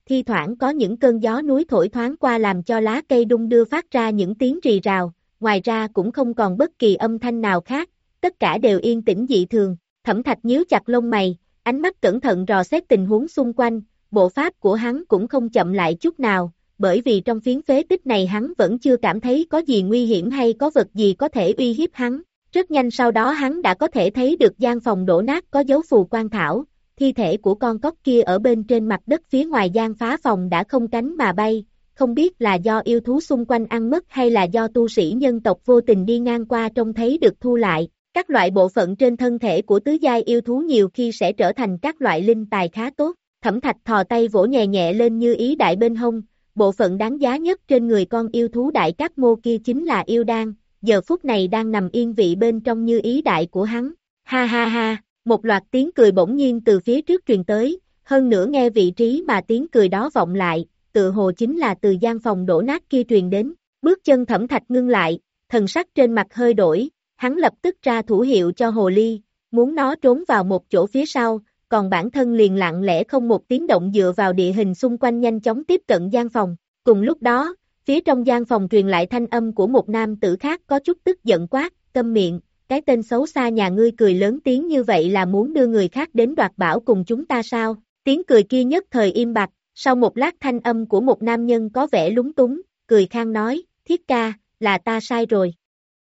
thi thoảng có những cơn gió núi thổi thoáng qua làm cho lá cây đung đưa phát ra những tiếng rì rào, ngoài ra cũng không còn bất kỳ âm thanh nào khác, tất cả đều yên tĩnh dị thường. Thẩm Thạch nhíu chặt lông mày, ánh mắt cẩn thận dò xét tình huống xung quanh, bộ pháp của hắn cũng không chậm lại chút nào, bởi vì trong phiến phế tích này hắn vẫn chưa cảm thấy có gì nguy hiểm hay có vật gì có thể uy hiếp hắn. Rất nhanh sau đó hắn đã có thể thấy được gian phòng đổ nát có dấu phù quan thảo, thi thể của con cóc kia ở bên trên mặt đất phía ngoài gian phá phòng đã không cánh mà bay, không biết là do yêu thú xung quanh ăn mất hay là do tu sĩ nhân tộc vô tình đi ngang qua trông thấy được thu lại. Các loại bộ phận trên thân thể của tứ giai yêu thú nhiều khi sẽ trở thành các loại linh tài khá tốt. Thẩm Thạch thò tay vỗ nhẹ nhẹ lên như ý đại bên hông, bộ phận đáng giá nhất trên người con yêu thú đại cát mô kia chính là yêu đan, giờ phút này đang nằm yên vị bên trong như ý đại của hắn. Ha ha ha, một loạt tiếng cười bỗng nhiên từ phía trước truyền tới, hơn nữa nghe vị trí mà tiếng cười đó vọng lại, tự hồ chính là từ gian phòng đổ nát kia truyền đến. Bước chân Thẩm Thạch ngưng lại, thần sắc trên mặt hơi đổi, hắn lập tức ra thủ hiệu cho hồ ly, muốn nó trốn vào một chỗ phía sau, còn bản thân liền lặng lẽ không một tiếng động dựa vào địa hình xung quanh nhanh chóng tiếp cận gian phòng. Cùng lúc đó, phía trong gian phòng truyền lại thanh âm của một nam tử khác có chút tức giận quát, câm miệng, cái tên xấu xa nhà ngươi cười lớn tiếng như vậy là muốn đưa người khác đến đoạt bảo cùng chúng ta sao? Tiếng cười kia nhất thời im bặt, sau một lát thanh âm của một nam nhân có vẻ lúng túng, cười khang nói, Thiết ca, là ta sai rồi.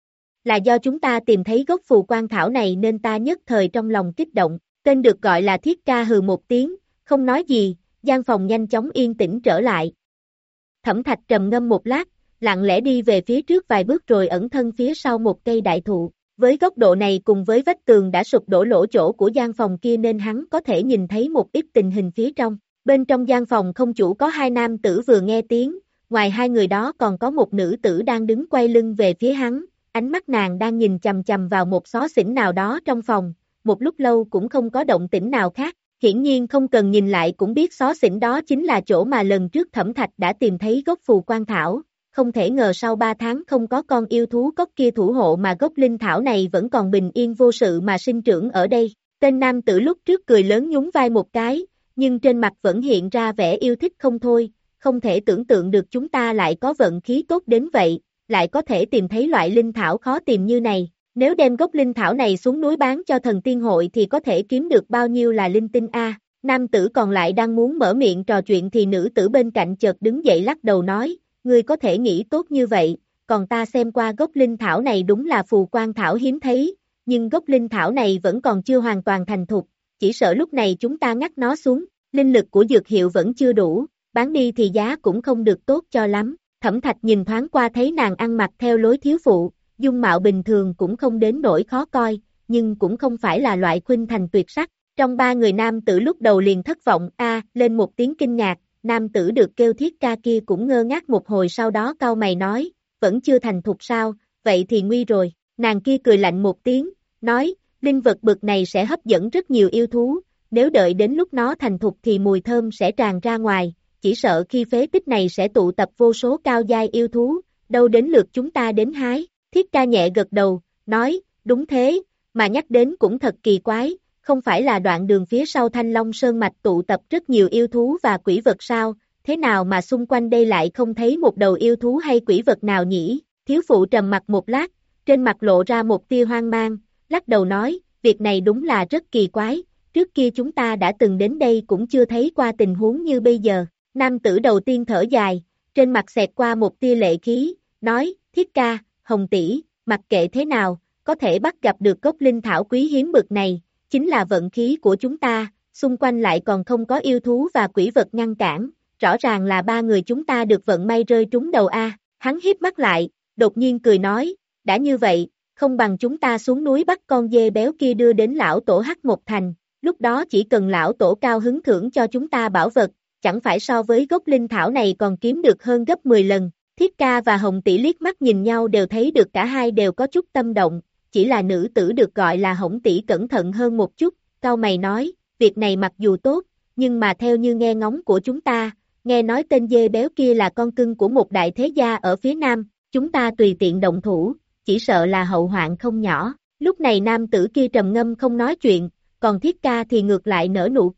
Là do chúng ta tìm thấy gốc phù quan thảo này nên ta nhất thời trong lòng kích động, tên được gọi là Thiết ca hừ một tiếng, không nói gì, gian phòng nhanh chóng yên tĩnh trở lại. Thẩm Thạch trầm ngâm một lát, lặng lẽ đi về phía trước vài bước rồi ẩn thân phía sau một cây đại thụ. Với góc độ này cùng với vách tường đã sụp đổ lỗ chỗ của gian phòng kia nên hắn có thể nhìn thấy một ít tình hình phía trong. Bên trong gian phòng không chủ có hai nam tử vừa nghe tiếng, ngoài hai người đó còn có một nữ tử đang đứng quay lưng về phía hắn, ánh mắt nàng đang nhìn chằm chằm vào một xó xỉnh nào đó trong phòng, một lúc lâu cũng không có động tĩnh nào khác. Hiển nhiên không cần nhìn lại cũng biết xó xỉnh đó chính là chỗ mà lần trước Thẩm Thạch đã tìm thấy gốc phù quan thảo. Không thể ngờ sau ba tháng không có con yêu thú cóc kia thủ hộ mà gốc linh thảo này vẫn còn bình yên vô sự mà sinh trưởng ở đây. Tên nam tử lúc trước cười lớn nhún vai một cái, nhưng trên mặt vẫn hiện ra vẻ yêu thích không thôi, không thể tưởng tượng được chúng ta lại có vận khí tốt đến vậy, lại có thể tìm thấy loại linh thảo khó tìm như này. Nếu đem gốc linh thảo này xuống núi bán cho thần tiên hội thì có thể kiếm được bao nhiêu là linh tinh a? Nam tử còn lại đang muốn mở miệng trò chuyện thì nữ tử bên cạnh chợt đứng dậy lắc đầu nói, ngươi có thể nghĩ tốt như vậy, còn ta xem qua gốc linh thảo này đúng là phù quan thảo hiếm thấy, nhưng gốc linh thảo này vẫn còn chưa hoàn toàn thành thục, chỉ sợ lúc này chúng ta ngắt nó xuống, linh lực của dược hiệu vẫn chưa đủ, bán đi thì giá cũng không được tốt cho lắm. Thẩm Thạch nhìn thoáng qua thấy nàng ăn mặc theo lối thiếu phụ, dung mạo bình thường cũng không đến nỗi khó coi, nhưng cũng không phải là loại khuynh thành tuyệt sắc. Trong ba người nam tử lúc đầu liền thất vọng, a lên một tiếng kinh ngạc, nam tử được kêu Thiết ca kia cũng ngơ ngác một hồi sau đó cau mày nói, vẫn chưa thành thục sao, vậy thì nguy rồi. Nàng kia cười lạnh một tiếng, nói, linh vật bực này sẽ hấp dẫn rất nhiều yêu thú, nếu đợi đến lúc nó thành thục thì mùi thơm sẽ tràn ra ngoài, chỉ sợ khi phế tích này sẽ tụ tập vô số cao giai yêu thú, đâu đến lượt chúng ta đến hái. Thiết ca nhẹ gật đầu, nói, đúng thế, mà nhắc đến cũng thật kỳ quái, không phải là đoạn đường phía sau Thanh Long Sơn Mạch tụ tập rất nhiều yêu thú và quỷ vật sao, thế nào mà xung quanh đây lại không thấy một đầu yêu thú hay quỷ vật nào nhỉ? Thiếu phụ trầm mặt một lát, trên mặt lộ ra một tia hoang mang, lắc đầu nói, việc này đúng là rất kỳ quái, trước kia chúng ta đã từng đến đây cũng chưa thấy qua tình huống như bây giờ. Nam tử đầu tiên thở dài, trên mặt xẹt qua một tia lệ khí, nói, Thiết ca, Hồng tỷ, mặc kệ thế nào, có thể bắt gặp được gốc linh thảo quý hiếm bực này, chính là vận khí của chúng ta, xung quanh lại còn không có yêu thú và quỷ vật ngăn cản, rõ ràng là ba người chúng ta được vận may rơi trúng đầu a. Hắn híp mắt lại, đột nhiên cười nói, đã như vậy, không bằng chúng ta xuống núi bắt con dê béo kia đưa đến lão tổ Hắc Một Thành, lúc đó chỉ cần lão tổ cao hứng thưởng cho chúng ta bảo vật, chẳng phải so với gốc linh thảo này còn kiếm được hơn gấp mười lần. Thiết ca và Hồng tỷ liếc mắt nhìn nhau đều thấy được cả hai đều có chút tâm động, chỉ là nữ tử được gọi là Hồng tỷ cẩn thận hơn một chút, cau mày nói, việc này mặc dù tốt, nhưng mà theo như nghe ngóng của chúng ta, nghe nói tên dê béo kia là con cưng của một đại thế gia ở phía nam, chúng ta tùy tiện động thủ, chỉ sợ là hậu hoạn không nhỏ. Lúc này nam tử kia trầm ngâm không nói chuyện, còn Thiết ca thì ngược lại nở nụ cười,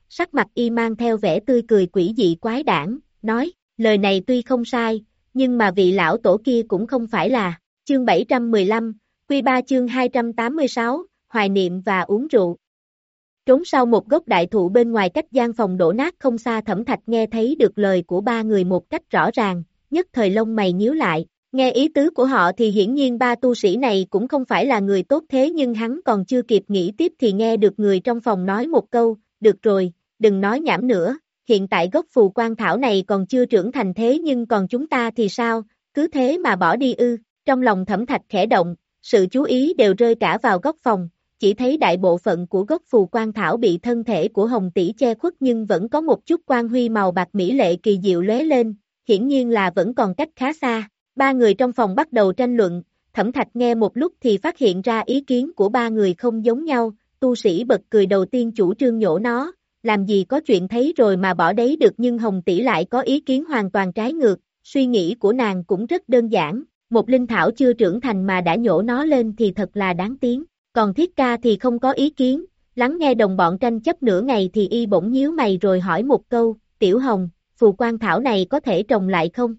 sắc mặt y mang theo vẻ tươi cười quỷ dị quái đản, nói, lời này tuy không sai, nhưng mà vị lão tổ kia cũng không phải là, chương bảy trăm mười lăm, quy ba chương hai trăm tám mươi sáu, hoài niệm và uống rượu. Trốn sau một gốc đại thụ bên ngoài cách gian phòng đổ nát không xa, Thẩm Thạch nghe thấy được lời của ba người một cách rõ ràng, nhất thời lông mày nhíu lại, nghe ý tứ của họ thì hiển nhiên ba tu sĩ này cũng không phải là người tốt, thế nhưng hắn còn chưa kịp nghĩ tiếp thì nghe được người trong phòng nói một câu, được rồi, đừng nói nhảm nữa, hiện tại gốc phù quan thảo này còn chưa trưởng thành thế nhưng còn chúng ta thì sao, cứ thế mà bỏ đi ư, trong lòng Thẩm Thạch khẽ động, sự chú ý đều rơi cả vào góc phòng. Chỉ thấy đại bộ phận của gốc phù quan thảo bị thân thể của Hồng Tỷ che khuất nhưng vẫn có một chút quang huy màu bạc mỹ lệ kỳ diệu lóe lên, hiển nhiên là vẫn còn cách khá xa. Ba người trong phòng bắt đầu tranh luận, Thẩm Thạch nghe một lúc thì phát hiện ra ý kiến của ba người không giống nhau, tu sĩ bật cười đầu tiên chủ trương nhổ nó, làm gì có chuyện thấy rồi mà bỏ đấy được, nhưng Hồng Tỷ lại có ý kiến hoàn toàn trái ngược, suy nghĩ của nàng cũng rất đơn giản, một linh thảo chưa trưởng thành mà đã nhổ nó lên thì thật là đáng tiếng. Còn Thiết Ca thì không có ý kiến, lắng nghe đồng bọn tranh chấp nửa ngày thì y bỗng nhíu mày rồi hỏi một câu, Tiểu Hồng, phù quan thảo này có thể trồng lại không?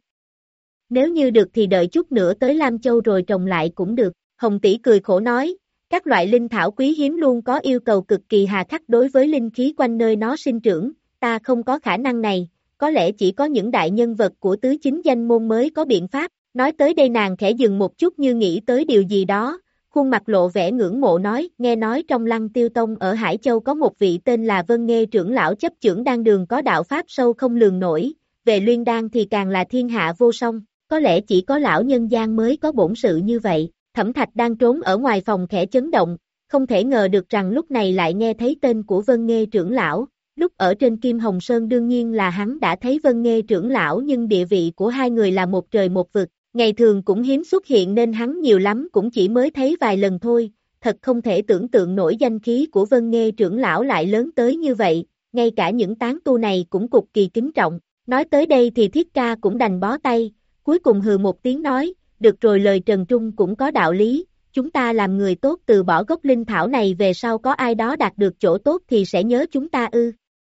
Nếu như được thì đợi chút nữa tới Lam Châu rồi trồng lại cũng được, Hồng Tỷ cười khổ nói, các loại linh thảo quý hiếm luôn có yêu cầu cực kỳ hà khắc đối với linh khí quanh nơi nó sinh trưởng, ta không có khả năng này, có lẽ chỉ có những đại nhân vật của tứ chính danh môn mới có biện pháp, nói tới đây nàng khẽ dừng một chút như nghĩ tới điều gì đó. Khuôn mặt lộ vẻ ngưỡng mộ nói, nghe nói trong Lăng Tiêu Tông ở Hải Châu có một vị tên là Vân Nghê trưởng lão chấp chưởng đan đường có đạo pháp sâu không lường nổi, về luyện đan thì càng là thiên hạ vô song, có lẽ chỉ có lão nhân gian mới có bổn sự như vậy. Thẩm Thạch đang trốn ở ngoài phòng khẽ chấn động, không thể ngờ được rằng lúc này lại nghe thấy tên của Vân Nghê trưởng lão, lúc ở trên Kim Hồng Sơn đương nhiên là hắn đã thấy Vân Nghê trưởng lão nhưng địa vị của hai người là một trời một vực. Ngày thường cũng hiếm xuất hiện nên hắn nhiều lắm cũng chỉ mới thấy vài lần thôi, thật không thể tưởng tượng nổi danh khí của Vân Nghê trưởng lão lại lớn tới như vậy, ngay cả những tán tu này cũng cực kỳ kính trọng. Nói tới đây thì Thiết Ca cũng đành bó tay, cuối cùng hừ một tiếng nói, được rồi, lời Trần Trung cũng có đạo lý, chúng ta làm người tốt từ bỏ gốc linh thảo này về sau có ai đó đạt được chỗ tốt thì sẽ nhớ chúng ta ư.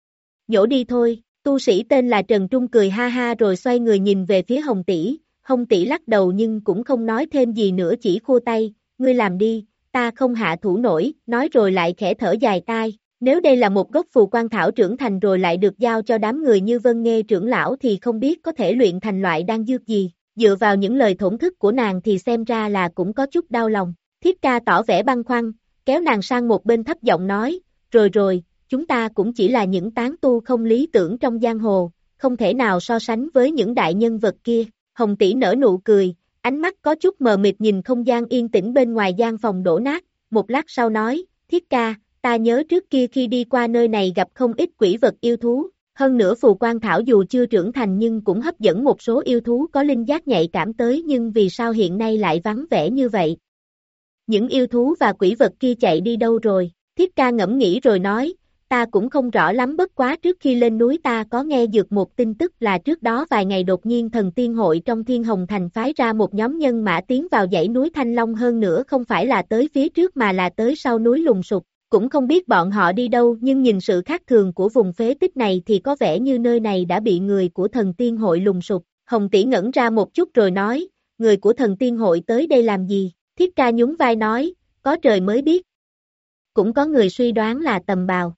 Nhổ đi thôi, tu sĩ tên là Trần Trung cười ha ha rồi xoay người nhìn về phía Hồng Tỷ. Hồng Tỷ lắc đầu nhưng cũng không nói thêm gì nữa, chỉ khua tay, ngươi làm đi, ta không hạ thủ nổi, nói rồi lại khẽ thở dài tai, nếu đây là một gốc phù quan thảo trưởng thành rồi lại được giao cho đám người như Vân Nghê trưởng lão thì không biết có thể luyện thành loại đan dược gì, dựa vào những lời thổn thức của nàng thì xem ra là cũng có chút đau lòng. Thiết Ca tỏ vẻ băn khoăn, kéo nàng sang một bên thấp giọng nói, rồi rồi, chúng ta cũng chỉ là những tán tu không lý tưởng trong giang hồ, không thể nào so sánh với những đại nhân vật kia. Hồng Tỷ nở nụ cười, ánh mắt có chút mờ mịt nhìn không gian yên tĩnh bên ngoài gian phòng đổ nát, một lát sau nói, Thiết Ca, ta nhớ trước kia khi đi qua nơi này gặp không ít quỷ vật yêu thú, hơn nữa phù quan thảo dù chưa trưởng thành nhưng cũng hấp dẫn một số yêu thú có linh giác nhạy cảm tới, nhưng vì sao hiện nay lại vắng vẻ như vậy? Những yêu thú và quỷ vật kia chạy đi đâu rồi? Thiết Ca ngẫm nghĩ rồi nói, ta cũng không rõ lắm, bất quá trước khi lên núi ta có nghe được một tin tức là trước đó vài ngày đột nhiên thần tiên hội trong Thiên Hồng Thành phái ra một nhóm nhân mã tiến vào dãy núi Thanh Long, hơn nữa không phải là tới phía trước mà là tới sau núi Lùng Sục, cũng không biết bọn họ đi đâu, nhưng nhìn sự khác thường của vùng phế tích này thì có vẻ như nơi này đã bị người của thần tiên hội lùng sục. Hồng Tỷ ngẩn ra một chút rồi nói, người của thần tiên hội tới đây làm gì? Thiết Ca nhún vai nói, có trời mới biết. Cũng có người suy đoán là tầm bào.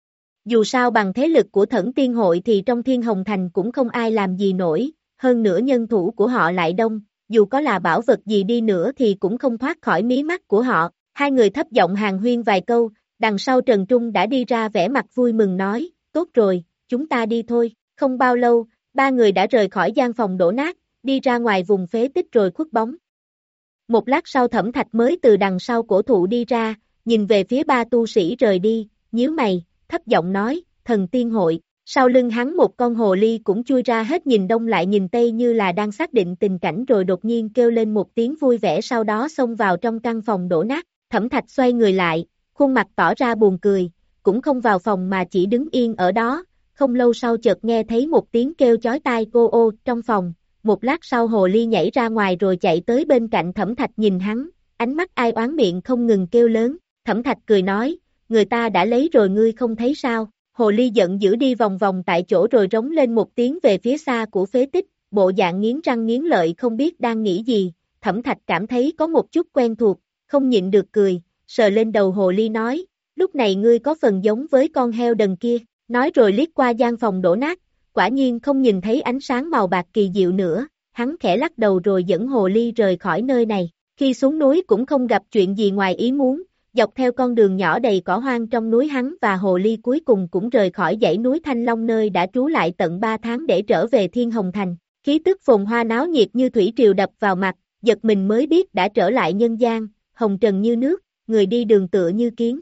Dù sao bằng thế lực của thần tiên hội thì trong Thiên Hồng Thành cũng không ai làm gì nổi, hơn nữa nhân thủ của họ lại đông, dù có là bảo vật gì đi nữa thì cũng không thoát khỏi mí mắt của họ. Hai người thấp giọng hàn huyên vài câu, đằng sau Trần Trung đã đi ra vẻ mặt vui mừng nói, tốt rồi, chúng ta đi thôi. Không bao lâu, ba người đã rời khỏi gian phòng đổ nát, đi ra ngoài vùng phế tích rồi khuất bóng. Một lát sau Thẩm Thạch mới từ đằng sau cổ thụ đi ra, nhìn về phía ba tu sĩ rời đi, nhíu mày, thấp giọng nói, thần tiên hội. Sau lưng hắn một con hồ ly cũng chui ra, hết nhìn đông lại nhìn tây như là đang xác định tình cảnh, rồi đột nhiên kêu lên một tiếng vui vẻ, sau đó xông vào trong căn phòng đổ nát. Thẩm Thạch xoay người lại, khuôn mặt tỏ ra buồn cười, cũng không vào phòng mà chỉ đứng yên ở đó. Không lâu sau chợt nghe thấy một tiếng kêu chói tai cô ô trong phòng, một lát sau hồ ly nhảy ra ngoài rồi chạy tới bên cạnh Thẩm Thạch nhìn hắn, ánh mắt ai oán miệng không ngừng kêu lớn. Thẩm Thạch cười nói, người ta đã lấy rồi ngươi không thấy sao? Hồ ly giận dữ đi vòng vòng tại chỗ rồi rống lên một tiếng về phía xa của phế tích, bộ dạng nghiến răng nghiến lợi không biết đang nghĩ gì. Thẩm Thạch cảm thấy có một chút quen thuộc, không nhịn được cười, sờ lên đầu hồ ly nói, lúc này ngươi có phần giống với con heo đần kia, nói rồi liếc qua gian phòng đổ nát, quả nhiên không nhìn thấy ánh sáng màu bạc kỳ diệu nữa, hắn khẽ lắc đầu rồi dẫn hồ ly rời khỏi nơi này, khi xuống núi cũng không gặp chuyện gì ngoài ý muốn, dọc theo con đường nhỏ đầy cỏ hoang trong núi hắn và hồ ly cuối cùng cũng rời khỏi dãy núi Thanh Long nơi đã trú lại tận ba tháng để trở về Thiên Hồng Thành, khí tức phồn hoa náo nhiệt như thủy triều đập vào mặt, giật mình mới biết đã trở lại nhân gian, hồng trần như nước, người đi đường tựa như kiến.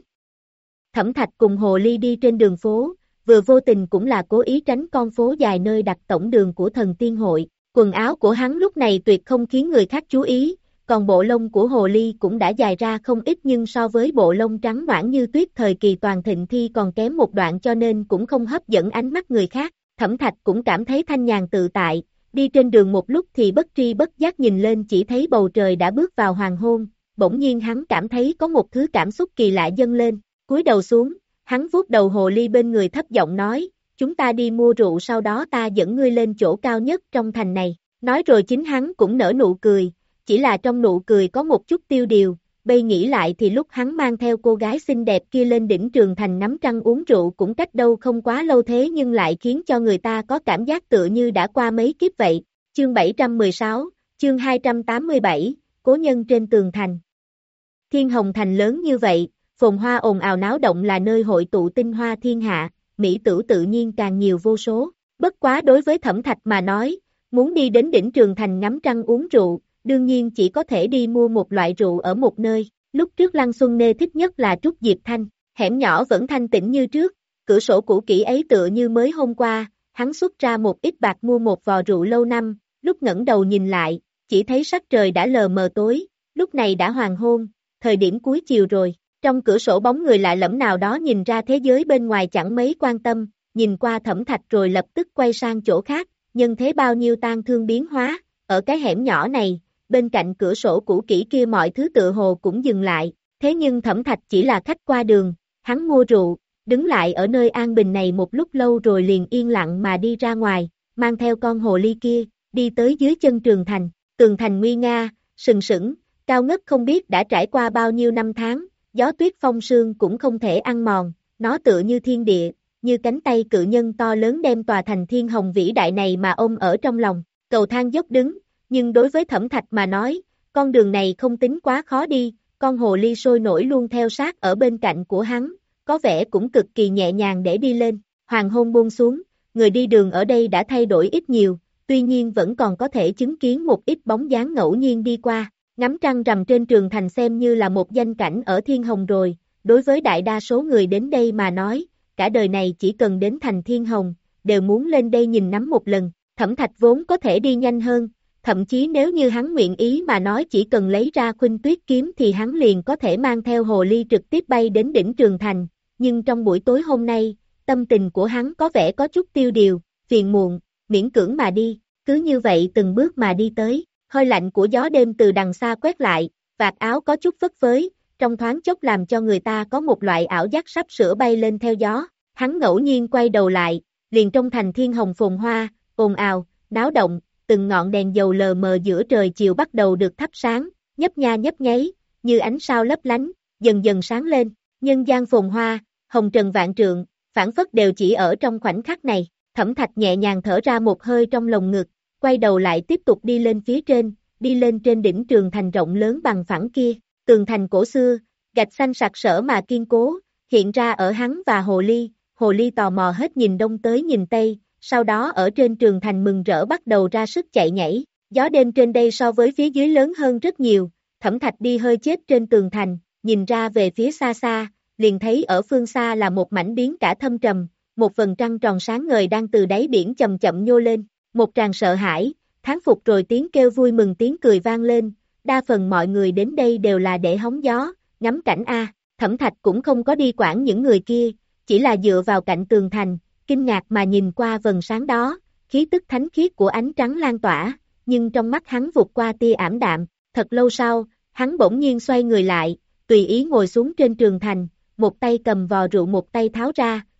Thẩm Thạch cùng hồ ly đi trên đường phố, vừa vô tình cũng là cố ý tránh con phố dài nơi đặt tổng đường của thần tiên hội, quần áo của hắn lúc này tuyệt không khiến người khác chú ý, còn bộ lông của hồ ly cũng đã dài ra không ít nhưng so với bộ lông trắng noãn như tuyết thời kỳ toàn thịnh thi còn kém một đoạn cho nên cũng không hấp dẫn ánh mắt người khác, Thẩm Thạch cũng cảm thấy thanh nhàn tự tại, đi trên đường một lúc thì bất tri bất giác nhìn lên chỉ thấy bầu trời đã bước vào hoàng hôn, bỗng nhiên hắn cảm thấy có một thứ cảm xúc kỳ lạ dâng lên, cúi đầu xuống, hắn vuốt đầu hồ ly bên người thấp giọng nói, chúng ta đi mua rượu sau đó ta dẫn ngươi lên chỗ cao nhất trong thành này, nói rồi chính hắn cũng nở nụ cười, chỉ là trong nụ cười có một chút tiêu điều, bây nghĩ lại thì lúc hắn mang theo cô gái xinh đẹp kia lên đỉnh Trường Thành ngắm trăng uống rượu cũng cách đâu không quá lâu thế nhưng lại khiến cho người ta có cảm giác tựa như đã qua mấy kiếp vậy. Chương bảy trăm mười sáu, chương hai trăm tám mươi bảy, Cố nhân trên tường thành. Thiên Hồng Thành lớn như vậy, phồn hoa ồn ào náo động là nơi hội tụ tinh hoa thiên hạ, mỹ tử tự nhiên càng nhiều vô số, bất quá đối với Thẩm Thạch mà nói, muốn đi đến đỉnh Trường Thành ngắm trăng uống rượu, đương nhiên chỉ có thể đi mua một loại rượu ở một nơi, lúc trước Lăng Xuân Nê thích nhất là Trúc Diệp Thanh, hẻm nhỏ vẫn thanh tĩnh như trước, cửa sổ cũ kỹ ấy tựa như mới hôm qua, hắn xuất ra một ít bạc mua một vò rượu lâu năm, lúc ngẩng đầu nhìn lại, chỉ thấy sắc trời đã lờ mờ tối, lúc này đã hoàng hôn, thời điểm cuối chiều rồi, trong cửa sổ bóng người lạ lẫm nào đó nhìn ra thế giới bên ngoài chẳng mấy quan tâm, nhìn qua Thẩm Thạch rồi lập tức quay sang chỗ khác, nhân thế bao nhiêu tang thương biến hóa, ở cái hẻm nhỏ này, bên cạnh cửa sổ cũ kỹ kia mọi thứ tựa hồ cũng dừng lại, thế nhưng Thẩm Thạch chỉ là khách qua đường, hắn mua rượu, đứng lại ở nơi an bình này một lúc lâu rồi liền yên lặng mà đi ra ngoài, mang theo con hồ ly kia, đi tới dưới chân Trường Thành, tường thành nguy nga, sừng sững, cao ngất không biết đã trải qua bao nhiêu năm tháng, gió tuyết phong sương cũng không thể ăn mòn, nó tựa như thiên địa, như cánh tay cự nhân to lớn đem tòa thành thiên hồng vĩ đại này mà ôm ở trong lòng, cầu thang dốc đứng, nhưng đối với Thẩm Thạch mà nói, con đường này không tính quá khó đi, con hồ ly sôi nổi luôn theo sát ở bên cạnh của hắn, có vẻ cũng cực kỳ nhẹ nhàng để đi lên, hoàng hôn buông xuống, người đi đường ở đây đã thay đổi ít nhiều, tuy nhiên vẫn còn có thể chứng kiến một ít bóng dáng ngẫu nhiên đi qua, ngắm trăng rằm trên Trường Thành xem như là một danh cảnh ở Thiên Hồng rồi, đối với đại đa số người đến đây mà nói, cả đời này chỉ cần đến thành Thiên Hồng, đều muốn lên đây nhìn ngắm một lần, Thẩm Thạch vốn có thể đi nhanh hơn, thậm chí nếu như hắn nguyện ý mà nói chỉ cần lấy ra Khuynh Tuyết kiếm thì hắn liền có thể mang theo hồ ly trực tiếp bay đến đỉnh Trường Thành, nhưng trong buổi tối hôm nay, tâm tình của hắn có vẻ có chút tiêu điều, phiền muộn, miễn cưỡng mà đi, cứ như vậy từng bước mà đi tới, hơi lạnh của gió đêm từ đằng xa quét lại, vạt áo có chút phất phới, trong thoáng chốc làm cho người ta có một loại ảo giác sắp sửa bay lên theo gió, hắn ngẫu nhiên quay đầu lại, liền trong thành Thiên Hồng phồn hoa, ồn ào, náo động, từng ngọn đèn dầu lờ mờ giữa trời chiều bắt đầu được thắp sáng, nhấp nha nhấp nháy, như ánh sao lấp lánh, dần dần sáng lên, nhân gian phồn hoa, hồng trần vạn trượng, phảng phất đều chỉ ở trong khoảnh khắc này, Thẩm Thạch nhẹ nhàng thở ra một hơi trong lồng ngực, quay đầu lại tiếp tục đi lên phía trên, đi lên trên đỉnh Trường Thành rộng lớn bằng phẳng kia, tường thành cổ xưa, gạch xanh sặc sỡ mà kiên cố, hiện ra ở hắn và hồ ly, hồ ly tò mò hết nhìn đông tới nhìn tây, sau đó ở trên Trường Thành mừng rỡ bắt đầu ra sức chạy nhảy, gió đêm trên đây so với phía dưới lớn hơn rất nhiều, Thẩm Thạch đi hơi chết trên tường thành, nhìn ra về phía xa xa, liền thấy ở phương xa là một mảnh biến cả thâm trầm, một vầng trăng tròn sáng ngời đang từ đáy biển chậm chậm nhô lên, một tràng sợ hãi, thán phục rồi tiếng kêu vui mừng tiếng cười vang lên, đa phần mọi người đến đây đều là để hóng gió, ngắm cảnh a. Thẩm Thạch cũng không có đi quản những người kia, chỉ là dựa vào cạnh tường thành, kinh ngạc mà nhìn qua vầng sáng đó, khí tức thánh khiết của ánh trắng lan tỏa, nhưng trong mắt hắn vụt qua tia ảm đạm, thật lâu sau, hắn bỗng nhiên xoay người lại, tùy ý ngồi xuống trên Trường Thành, một tay cầm vò rượu một tay tháo ra,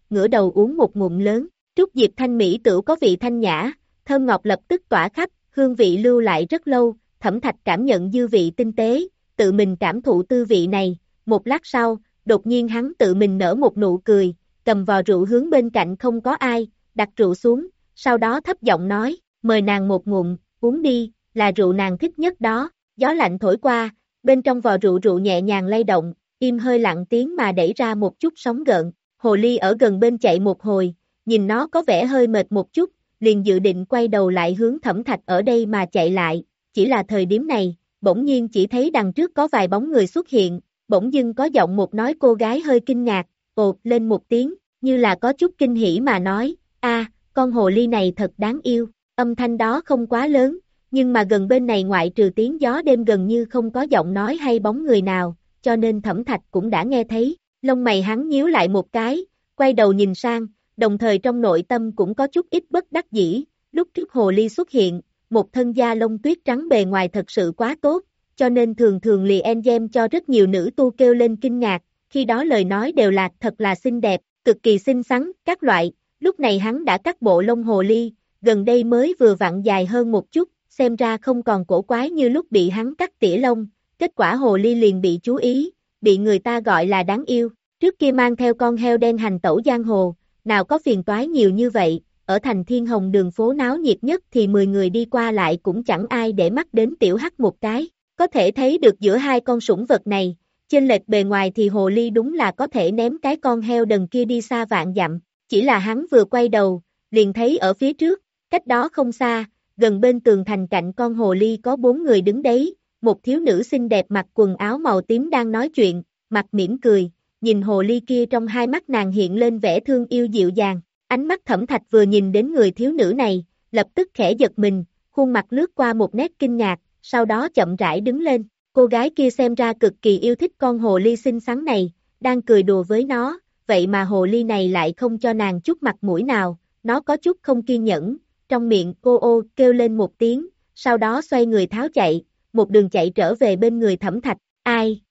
ngửa đầu uống một ngụm lớn. Trúc Diệp Thanh mỹ tửu có vị thanh nhã, thơm ngọt lập tức tỏa khắp, hương vị lưu lại rất lâu, Thẩm Thạch cảm nhận dư vị tinh tế, tự mình cảm thụ tư vị này, một lát sau, đột nhiên hắn tự mình nở một nụ cười, cầm vò rượu hướng bên cạnh không có ai, đặt rượu xuống, sau đó thấp giọng nói, mời nàng một ngụm, uống đi, là rượu nàng thích nhất đó, gió lạnh thổi qua, bên trong vò rượu rượu nhẹ nhàng lay động, im hơi lặng tiếng mà đẩy ra một chút sóng gợn, hồ ly ở gần bên chạy một hồi, nhìn nó có vẻ hơi mệt một chút, liền dự định quay đầu lại hướng Thẩm Thạch ở đây mà chạy lại, chỉ là thời điểm này, bỗng nhiên chỉ thấy đằng trước có vài bóng người xuất hiện, bỗng dưng có giọng một nói cô gái hơi kinh ngạc, ồ lên một tiếng, như là có chút kinh hỉ mà nói, a, con hồ ly này thật đáng yêu, âm thanh đó không quá lớn, nhưng mà gần bên này ngoại trừ tiếng gió đêm gần như không có giọng nói hay bóng người nào, cho nên Thẩm Thạch cũng đã nghe thấy, lông mày hắn nhíu lại một cái, quay đầu nhìn sang, đồng thời trong nội tâm cũng có chút ít bất đắc dĩ, lúc trước hồ ly xuất hiện, một thân da lông tuyết trắng bề ngoài thật sự quá tốt, cho nên thường thường lì engem cho rất nhiều nữ tu kêu lên kinh ngạc, khi đó lời nói đều là thật là xinh đẹp, cực kỳ xinh xắn, các loại, lúc này hắn đã cắt bộ lông hồ ly, gần đây mới vừa vặn dài hơn một chút, xem ra không còn cổ quái như lúc bị hắn cắt tỉa lông, kết quả hồ ly liền bị chú ý, bị người ta gọi là đáng yêu, trước kia mang theo con heo đen hành tẩu giang hồ, nào có phiền toái nhiều như vậy, ở thành Thiên Hồng đường phố náo nhiệt nhất thì mười người đi qua lại cũng chẳng ai để mắt đến tiểu hắc một cái, có thể thấy được giữa hai con sủng vật này, chênh lệch bề ngoài thì hồ ly đúng là có thể ném cái con heo đần kia đi xa vạn dặm, chỉ là hắn vừa quay đầu, liền thấy ở phía trước, cách đó không xa, gần bên tường thành cạnh con hồ ly có bốn người đứng đấy, một thiếu nữ xinh đẹp mặc quần áo màu tím đang nói chuyện, mặt mỉm cười, nhìn hồ ly kia trong hai mắt nàng hiện lên vẻ thương yêu dịu dàng, ánh mắt Thẩm Thạch vừa nhìn đến người thiếu nữ này, lập tức khẽ giật mình, khuôn mặt lướt qua một nét kinh ngạc, sau đó chậm rãi đứng lên, cô gái kia xem ra cực kỳ yêu thích con hồ ly xinh xắn này, đang cười đùa với nó, vậy mà hồ ly này lại không cho nàng chút mặt mũi nào, nó có chút không kiên nhẫn, trong miệng cô ô kêu lên một tiếng, sau đó xoay người tháo chạy, một đường chạy trở về bên người Thẩm Thạch, ai?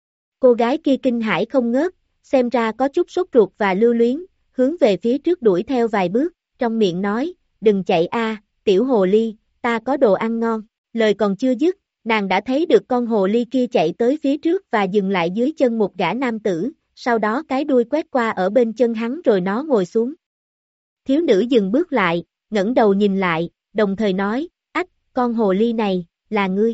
Cô gái kia kinh hãi không ngớt, xem ra có chút sốt ruột và lưu luyến, hướng về phía trước đuổi theo vài bước, trong miệng nói, đừng chạy a, tiểu hồ ly, ta có đồ ăn ngon, lời còn chưa dứt, nàng đã thấy được con hồ ly kia chạy tới phía trước và dừng lại dưới chân một gã nam tử, sau đó cái đuôi quét qua ở bên chân hắn rồi nó ngồi xuống. Thiếu nữ dừng bước lại, ngẩng đầu nhìn lại, đồng thời nói, ách, con hồ ly này, là ngươi.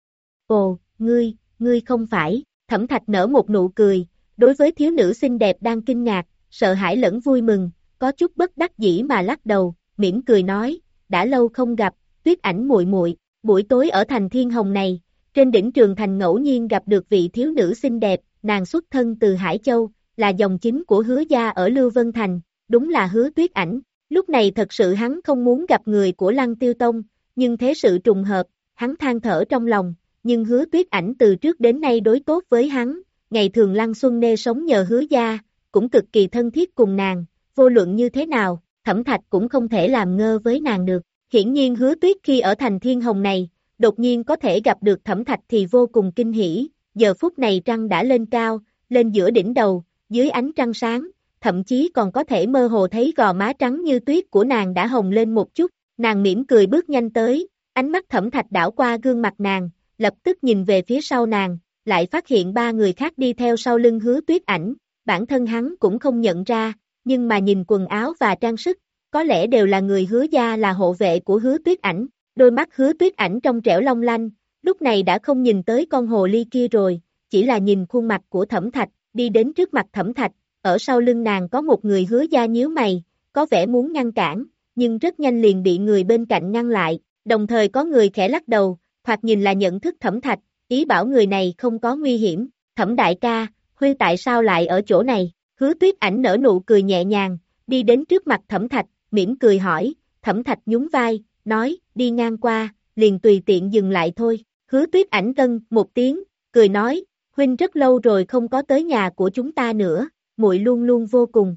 Ồ, ngươi, ngươi không phải, Thẩm Thạch nở một nụ cười, đối với thiếu nữ xinh đẹp đang kinh ngạc, sợ hãi lẫn vui mừng, có chút bất đắc dĩ mà lắc đầu, mỉm cười nói, đã lâu không gặp, Tuyết Ảnh muội muội, buổi tối ở thành Thiên Hồng này, trên đỉnh trường thành ngẫu nhiên gặp được vị thiếu nữ xinh đẹp, nàng xuất thân từ Hải Châu, là dòng chính của Hứa gia ở Lưu Vân Thành, đúng là Hứa Tuyết Ảnh, lúc này thật sự hắn không muốn gặp người của Lăng Tiêu Tông, nhưng thế sự trùng hợp, hắn than thở trong lòng, nhưng Hứa Tuyết Ảnh từ trước đến nay đối tốt với hắn, ngày thường Lăng Xuân Nê sống nhờ Hứa gia, cũng cực kỳ thân thiết cùng nàng, vô luận như thế nào, Thẩm Thạch cũng không thể làm ngơ với nàng được. Hiển nhiên Hứa Tuyết khi ở thành Thiên Hồng này, đột nhiên có thể gặp được Thẩm Thạch thì vô cùng kinh hỉ, giờ phút này trăng đã lên cao, lên giữa đỉnh đầu, dưới ánh trăng sáng, thậm chí còn có thể mơ hồ thấy gò má trắng như tuyết của nàng đã hồng lên một chút, nàng mỉm cười bước nhanh tới, ánh mắt Thẩm Thạch đảo qua gương mặt nàng, lập tức nhìn về phía sau nàng, lại phát hiện ba người khác đi theo sau lưng Hứa Tuyết Ảnh, bản thân hắn cũng không nhận ra, nhưng mà nhìn quần áo và trang sức, có lẽ đều là người Hứa gia là hộ vệ của Hứa Tuyết Ảnh, đôi mắt Hứa Tuyết Ảnh trong trẻo long lanh, lúc này đã không nhìn tới con hồ ly kia rồi, chỉ là nhìn khuôn mặt của Thẩm Thạch, đi đến trước mặt Thẩm Thạch, ở sau lưng nàng có một người Hứa gia nhíu mày, có vẻ muốn ngăn cản, nhưng rất nhanh liền bị người bên cạnh ngăn lại, đồng thời có người khẽ lắc đầu, hoặc nhìn là nhận thức Thẩm Thạch, ý bảo người này không có nguy hiểm, Thẩm đại ca, Huy tại sao lại ở chỗ này, Hứa Tuyết Ảnh nở nụ cười nhẹ nhàng, đi đến trước mặt Thẩm Thạch, mỉm cười hỏi, Thẩm Thạch nhún vai, nói, đi ngang qua, liền tùy tiện dừng lại thôi, Hứa Tuyết Ảnh gân một tiếng, cười nói, Huynh rất lâu rồi không có tới nhà của chúng ta nữa, muội luôn luôn vô cùng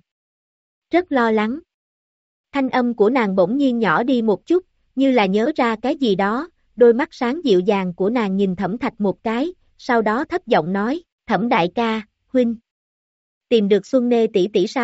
rất lo lắng. Thanh âm của nàng bỗng nhiên nhỏ đi một chút, như là nhớ ra cái gì đó, đôi mắt sáng dịu dàng của nàng nhìn Thẩm Thạch một cái, sau đó thấp giọng nói, Thẩm đại ca, Huynh tìm được Xuân Nê tỷ tỷ sao?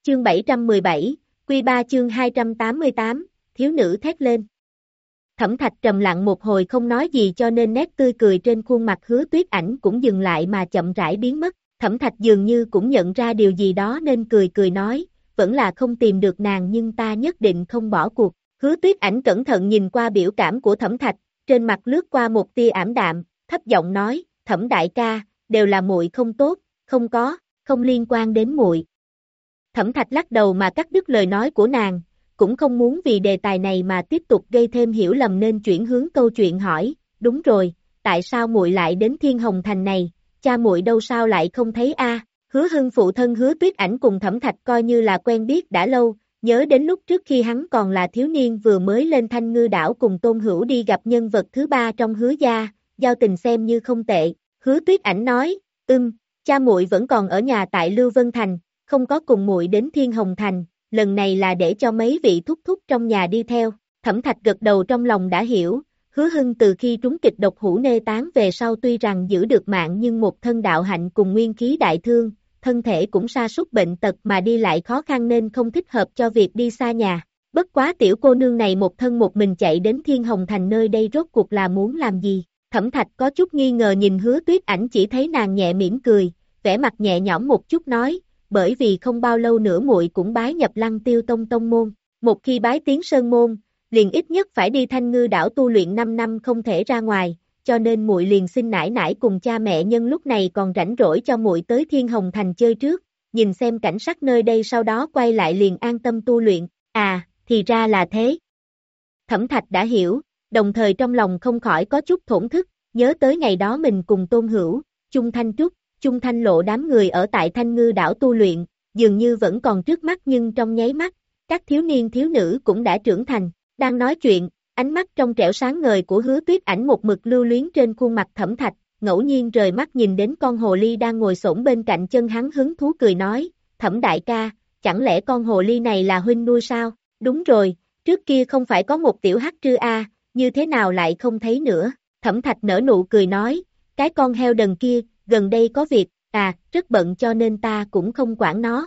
Chương bảy trăm mười bảy, Quy ba chương hai trăm tám mươi tám, thiếu nữ thét lên. Thẩm Thạch trầm lặng một hồi không nói gì cho nên nét tươi cười trên khuôn mặt Hứa Tuyết Ảnh cũng dừng lại mà chậm rãi biến mất. Thẩm Thạch dường như cũng nhận ra điều gì đó nên cười cười nói, vẫn là không tìm được nàng nhưng ta nhất định không bỏ cuộc. Hứa Tuyết Ảnh cẩn thận nhìn qua biểu cảm của Thẩm Thạch, trên mặt lướt qua một tia ảm đạm, thấp giọng nói, Thẩm đại ca, đều là muội không tốt, không có, không liên quan đến muội. Thẩm Thạch lắc đầu mà cắt đứt lời nói của nàng, cũng không muốn vì đề tài này mà tiếp tục gây thêm hiểu lầm nên chuyển hướng câu chuyện hỏi, đúng rồi, tại sao muội lại đến Thiên Hồng Thành này, cha muội đâu sao lại không thấy a? Hứa Hưng phụ thân Hứa Tuyết Ảnh cùng Thẩm Thạch coi như là quen biết đã lâu, nhớ đến lúc trước khi hắn còn là thiếu niên vừa mới lên Thanh Ngư đảo cùng Tôn Hữu đi gặp nhân vật thứ ba trong Hứa gia, giao tình xem như không tệ. Hứa Tuyết Ảnh nói, ừm, cha muội vẫn còn ở nhà tại Lưu Vân Thành, không có cùng muội đến Thiên Hồng Thành, lần này là để cho mấy vị thúc thúc trong nhà đi theo. Thẩm Thạch gật đầu trong lòng đã hiểu, Hứa Hưng từ khi trúng kịch độc hữu nê tán về sau tuy rằng giữ được mạng nhưng một thân đạo hạnh cùng nguyên khí đại thương, thân thể cũng sa sút bệnh tật mà đi lại khó khăn nên không thích hợp cho việc đi xa nhà. Bất quá tiểu cô nương này một thân một mình chạy đến Thiên Hồng Thành nơi đây rốt cuộc là muốn làm gì? Thẩm Thạch có chút nghi ngờ nhìn Hứa Tuyết Ảnh chỉ thấy nàng nhẹ mỉm cười, vẻ mặt nhẹ nhõm một chút nói, bởi vì không bao lâu nữa muội cũng bái nhập Lăng Tiêu Tông tông môn, một khi bái tiến sơn môn, liền ít nhất phải đi Thanh Ngư đảo tu luyện năm năm không thể ra ngoài, cho nên muội liền xin nải nải cùng cha mẹ nhân lúc này còn rảnh rỗi cho muội tới Thiên Hồng Thành chơi trước, nhìn xem cảnh sắc nơi đây sau đó quay lại liền an tâm tu luyện. À, thì ra là thế. Thẩm Thạch đã hiểu, đồng thời trong lòng không khỏi có chút thổn thức, nhớ tới ngày đó mình cùng Tôn Hữu, Chung Thanh Trúc, Chung Thanh Lộ đám người ở tại Thanh Ngư đảo tu luyện, dường như vẫn còn trước mắt nhưng trong nháy mắt, các thiếu niên thiếu nữ cũng đã trưởng thành, đang nói chuyện, ánh mắt trong trẻo sáng ngời của Hứa Tuyết Ảnh một mực lưu luyến trên khuôn mặt Thẩm Thạch, ngẫu nhiên rời mắt nhìn đến con hồ ly đang ngồi xổm bên cạnh chân hắn hứng thú cười nói, Thẩm đại ca, chẳng lẽ con hồ ly này là huynh nuôi sao? Đúng rồi, trước kia không phải có một tiểu hắc trư a, như thế nào lại không thấy nữa? Thẩm Thạch nở nụ cười nói, cái con heo đần kia, gần đây có việc, à, rất bận cho nên ta cũng không quản nó.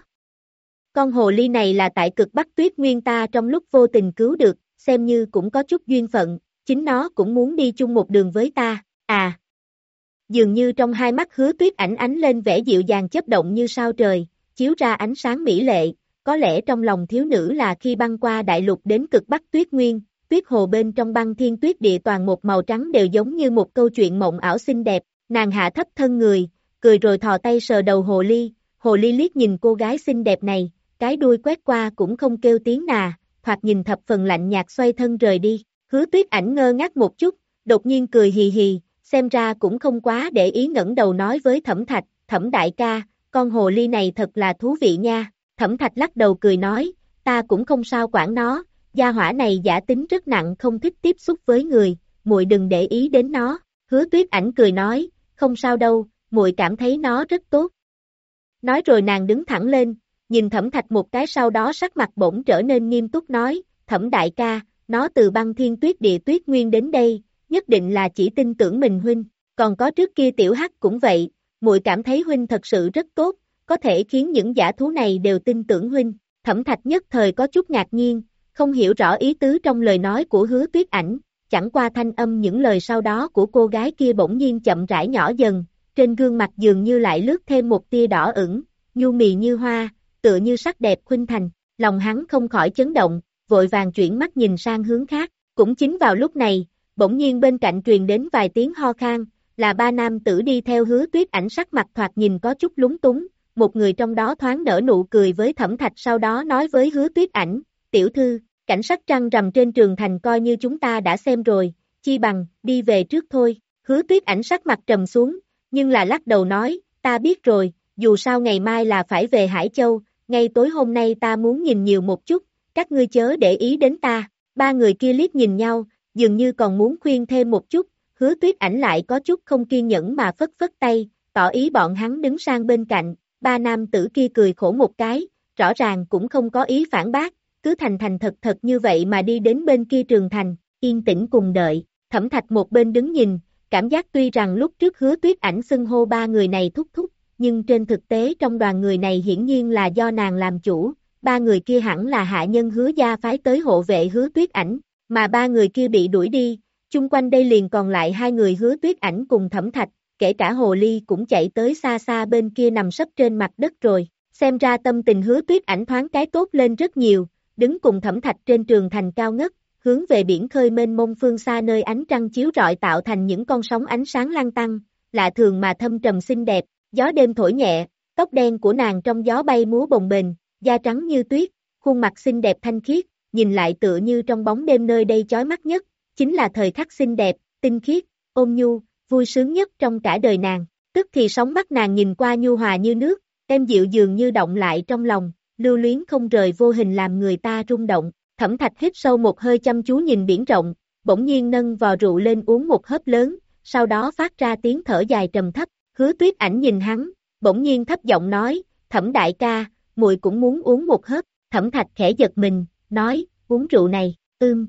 Con hồ ly này là tại Cực Bắc Tuyết Nguyên ta trong lúc vô tình cứu được, xem như cũng có chút duyên phận, chính nó cũng muốn đi chung một đường với ta, à. Dường như trong hai mắt Hứa Tuyết Ảnh ánh lên vẻ dịu dàng chớp động như sao trời, chiếu ra ánh sáng mỹ lệ, có lẽ trong lòng thiếu nữ là khi băng qua đại lục đến Cực Bắc Tuyết Nguyên, tuyết hồ bên trong băng thiên tuyết địa toàn một màu trắng đều giống như một câu chuyện mộng ảo xinh đẹp, nàng hạ thấp thân người, cười rồi thò tay sờ đầu hồ ly, hồ ly liếc nhìn cô gái xinh đẹp này, cái đuôi quét qua cũng không kêu tiếng nà, thoạt nhìn thập phần lạnh nhạt xoay thân rời đi. Hứa Tuyết Ảnh ngơ ngác một chút, đột nhiên cười hì hì, xem ra cũng không quá để ý ngẩng đầu nói với Thẩm Thạch, Thẩm đại ca, con hồ ly này thật là thú vị nha. Thẩm Thạch lắc đầu cười nói, ta cũng không sao quản nó, gia hỏa này giả tính rất nặng không thích tiếp xúc với người, muội đừng để ý đến nó. Hứa Tuyết Ảnh cười nói, không sao đâu, muội cảm thấy nó rất tốt. Nói rồi nàng đứng thẳng lên, nhìn Thẩm Thạch một cái sau đó sắc mặt bỗng trở nên nghiêm túc nói, Thẩm đại ca, nó từ băng thiên tuyết địa tuyết nguyên đến đây, nhất định là chỉ tin tưởng mình huynh, còn có trước kia tiểu hắc cũng vậy, muội cảm thấy huynh thật sự rất tốt, có thể khiến những giả thú này đều tin tưởng huynh. Thẩm Thạch nhất thời có chút ngạc nhiên, không hiểu rõ ý tứ trong lời nói của Hứa Tuyết Ảnh, chẳng qua thanh âm những lời sau đó của cô gái kia bỗng nhiên chậm rãi nhỏ dần, trên gương mặt dường như lại lướt thêm một tia đỏ ửng, nhu mì như hoa, tựa như sắc đẹp khuynh thành, lòng hắn không khỏi chấn động, vội vàng chuyển mắt nhìn sang hướng khác, cũng chính vào lúc này, bỗng nhiên bên cạnh truyền đến vài tiếng ho khan, là ba nam tử đi theo Hứa Tuyết Ảnh sắc mặt thoạt nhìn có chút lúng túng, một người trong đó thoáng nở nụ cười với Thẩm Thạch sau đó nói với Hứa Tuyết Ảnh, tiểu thư, cảnh sắc trăng rằm trên trường thành coi như chúng ta đã xem rồi, chi bằng, đi về trước thôi. Hứa Tuyết Ảnh sắc mặt trầm xuống, nhưng là lắc đầu nói, ta biết rồi, dù sao ngày mai là phải về Hải Châu, ngay tối hôm nay ta muốn nhìn nhiều một chút, các ngươi chớ để ý đến ta. Ba người kia liếc nhìn nhau, dường như còn muốn khuyên thêm một chút, Hứa Tuyết Ảnh lại có chút không kiên nhẫn mà phất phất tay, tỏ ý bọn hắn đứng sang bên cạnh, ba nam tử kia cười khổ một cái, rõ ràng cũng không có ý phản bác, cứ thành thành thật thật như vậy mà đi đến bên kia trường thành, yên tĩnh cùng đợi. Thẩm Thạch một bên đứng nhìn, cảm giác tuy rằng lúc trước Hứa Tuyết Ảnh xưng hô ba người này thúc thúc, nhưng trên thực tế trong đoàn người này hiển nhiên là do nàng làm chủ, ba người kia hẳn là hạ nhân Hứa gia phái tới hộ vệ Hứa Tuyết Ảnh, mà ba người kia bị đuổi đi, chung quanh đây liền còn lại hai người Hứa Tuyết Ảnh cùng Thẩm Thạch, kể cả Hồ Ly cũng chạy tới xa xa bên kia nằm sấp trên mặt đất rồi, xem ra tâm tình Hứa Tuyết Ảnh thoáng cái tốt lên rất nhiều, đứng cùng Thẩm Thạch trên tường thành cao ngất, hướng về biển khơi mênh mông phương xa nơi ánh trăng chiếu rọi tạo thành những con sóng ánh sáng lăn tăn, lạ thường mà thâm trầm xinh đẹp, gió đêm thổi nhẹ, tóc đen của nàng trong gió bay múa bồng bềnh, da trắng như tuyết, khuôn mặt xinh đẹp thanh khiết, nhìn lại tựa như trong bóng đêm nơi đây chói mắt nhất, chính là thời khắc xinh đẹp, tinh khiết, ôn nhu, vui sướng nhất trong cả đời nàng, tức thì sóng mắt nàng nhìn qua nhu hòa như nước, êm dịu dường như động lại trong lòng, lưu luyến không rời vô hình làm người ta rung động. Thẩm Thạch hít sâu một hơi chăm chú nhìn biển rộng, bỗng nhiên nâng vò rượu lên uống một hớp lớn, sau đó phát ra tiếng thở dài trầm thấp, Hứa Tuyết Ảnh nhìn hắn, bỗng nhiên thấp giọng nói, Thẩm đại ca, muội cũng muốn uống một hớp, Thẩm Thạch khẽ giật mình, nói, uống rượu này, ưm.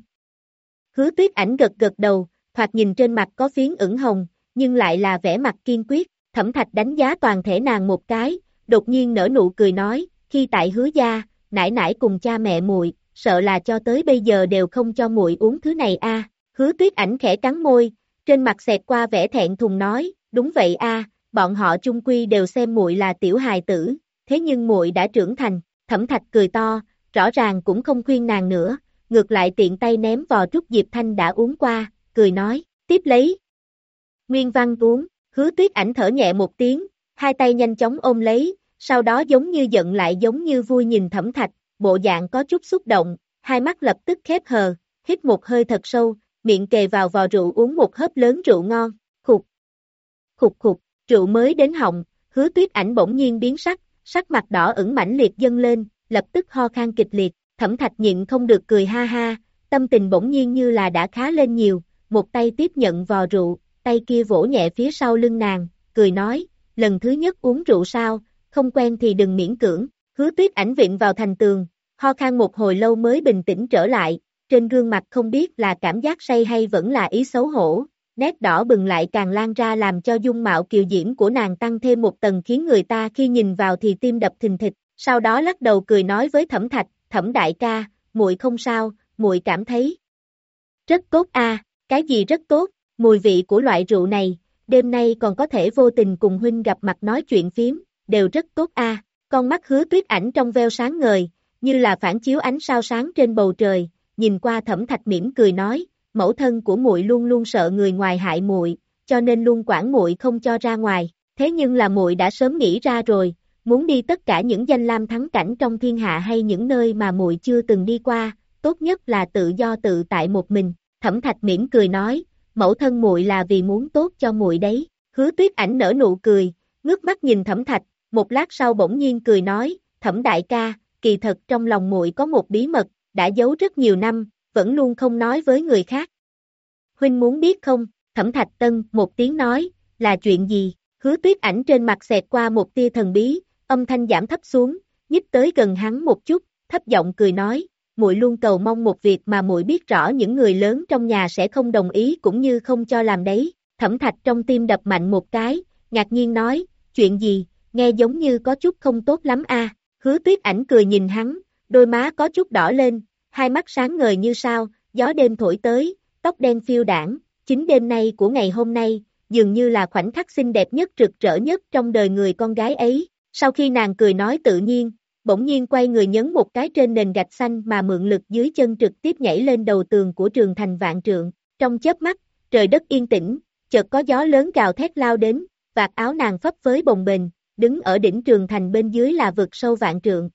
Hứa Tuyết Ảnh gật gật đầu, thoạt nhìn trên mặt có phiến ửng hồng, nhưng lại là vẻ mặt kiên quyết, Thẩm Thạch đánh giá toàn thể nàng một cái, đột nhiên nở nụ cười nói, khi tại Hứa gia, nải nải cùng cha mẹ muội, sợ là cho tới bây giờ đều không cho muội uống thứ này a. À. Hứa Tuyết Ảnh khẽ cắn môi, trên mặt xẹt qua vẻ thẹn thùng nói, đúng vậy a, à, bọn họ chung quy đều xem muội là tiểu hài tử, thế nhưng muội đã trưởng thành. Thẩm Thạch cười to, rõ ràng cũng không khuyên nàng nữa, ngược lại tiện tay ném vò trúc Diệp Thanh đã uống qua, cười nói, tiếp lấy. Nguyên Văn uống, Hứa Tuyết Ảnh thở nhẹ một tiếng, hai tay nhanh chóng ôm lấy, sau đó giống như giận lại giống như vui nhìn Thẩm Thạch, bộ dạng có chút xúc động, hai mắt lập tức khép hờ, hít một hơi thật sâu, miệng kề vào vò rượu uống một hớp lớn rượu ngon, khục, khục khục, rượu mới đến họng, Hứa Tuyết Ảnh bỗng nhiên biến sắc, sắc mặt đỏ ửng mãnh liệt dâng lên, lập tức ho khan kịch liệt, Thẩm Thạch nhịn không được cười ha ha, tâm tình bỗng nhiên như là đã khá lên nhiều, một tay tiếp nhận vò rượu, tay kia vỗ nhẹ phía sau lưng nàng, cười nói, lần thứ nhất uống rượu sao, không quen thì đừng miễn cưỡng. Hứa Tuyết Ảnh vịn vào thành tường, ho khan một hồi lâu mới bình tĩnh trở lại, trên gương mặt không biết là cảm giác say hay vẫn là ý xấu hổ, nét đỏ bừng lại càng lan ra làm cho dung mạo kiều diễm của nàng tăng thêm một tầng khiến người ta khi nhìn vào thì tim đập thình thịch, sau đó lắc đầu cười nói với Thẩm Thạch, Thẩm đại ca, muội không sao, muội cảm thấy rất tốt a, à, cái gì rất tốt, mùi vị của loại rượu này, đêm nay còn có thể vô tình cùng huynh gặp mặt nói chuyện phiếm, đều rất tốt a. À. Con mắt Hứa Tuyết Ảnh trong veo sáng ngời, như là phản chiếu ánh sao sáng trên bầu trời, nhìn qua Thẩm Thạch mỉm cười nói, mẫu thân của muội luôn luôn sợ người ngoài hại muội, cho nên luôn quản muội không cho ra ngoài, thế nhưng là muội đã sớm nghĩ ra rồi, muốn đi tất cả những danh lam thắng cảnh trong thiên hạ hay những nơi mà muội chưa từng đi qua, tốt nhất là tự do tự tại một mình. Thẩm Thạch mỉm cười nói, mẫu thân muội là vì muốn tốt cho muội đấy. Hứa Tuyết Ảnh nở nụ cười, ngước mắt nhìn Thẩm Thạch, một lát sau bỗng nhiên cười nói, Thẩm đại ca, kỳ thật trong lòng muội có một bí mật, đã giấu rất nhiều năm, vẫn luôn không nói với người khác. Huynh muốn biết không? Thẩm Thạch Tân một tiếng nói, là chuyện gì? Hứa Tuyết Ảnh trên mặt xẹt qua một tia thần bí, âm thanh giảm thấp xuống, nhích tới gần hắn một chút, thấp giọng cười nói, muội luôn cầu mong một việc mà muội biết rõ những người lớn trong nhà sẽ không đồng ý cũng như không cho làm đấy. Thẩm Thạch trong tim đập mạnh một cái, ngạc nhiên nói, chuyện gì, nghe giống như có chút không tốt lắm a. À. Hứa Tuyết Ảnh cười nhìn hắn, đôi má có chút đỏ lên, hai mắt sáng ngời như sao, gió đêm thổi tới, tóc đen phiêu đãng, chính đêm nay của ngày hôm nay, dường như là khoảnh khắc xinh đẹp nhất rực rỡ nhất trong đời người con gái ấy. Sau khi nàng cười nói tự nhiên, bỗng nhiên quay người nhấn một cái trên nền gạch xanh mà mượn lực dưới chân trực tiếp nhảy lên đầu tường của trường thành vạn trượng. Trong chớp mắt, trời đất yên tĩnh, chợt có gió lớn gào thét lao đến, vạt áo nàng phấp phới bồng bềnh, đứng ở đỉnh trường thành bên dưới là vực sâu vạn trượng.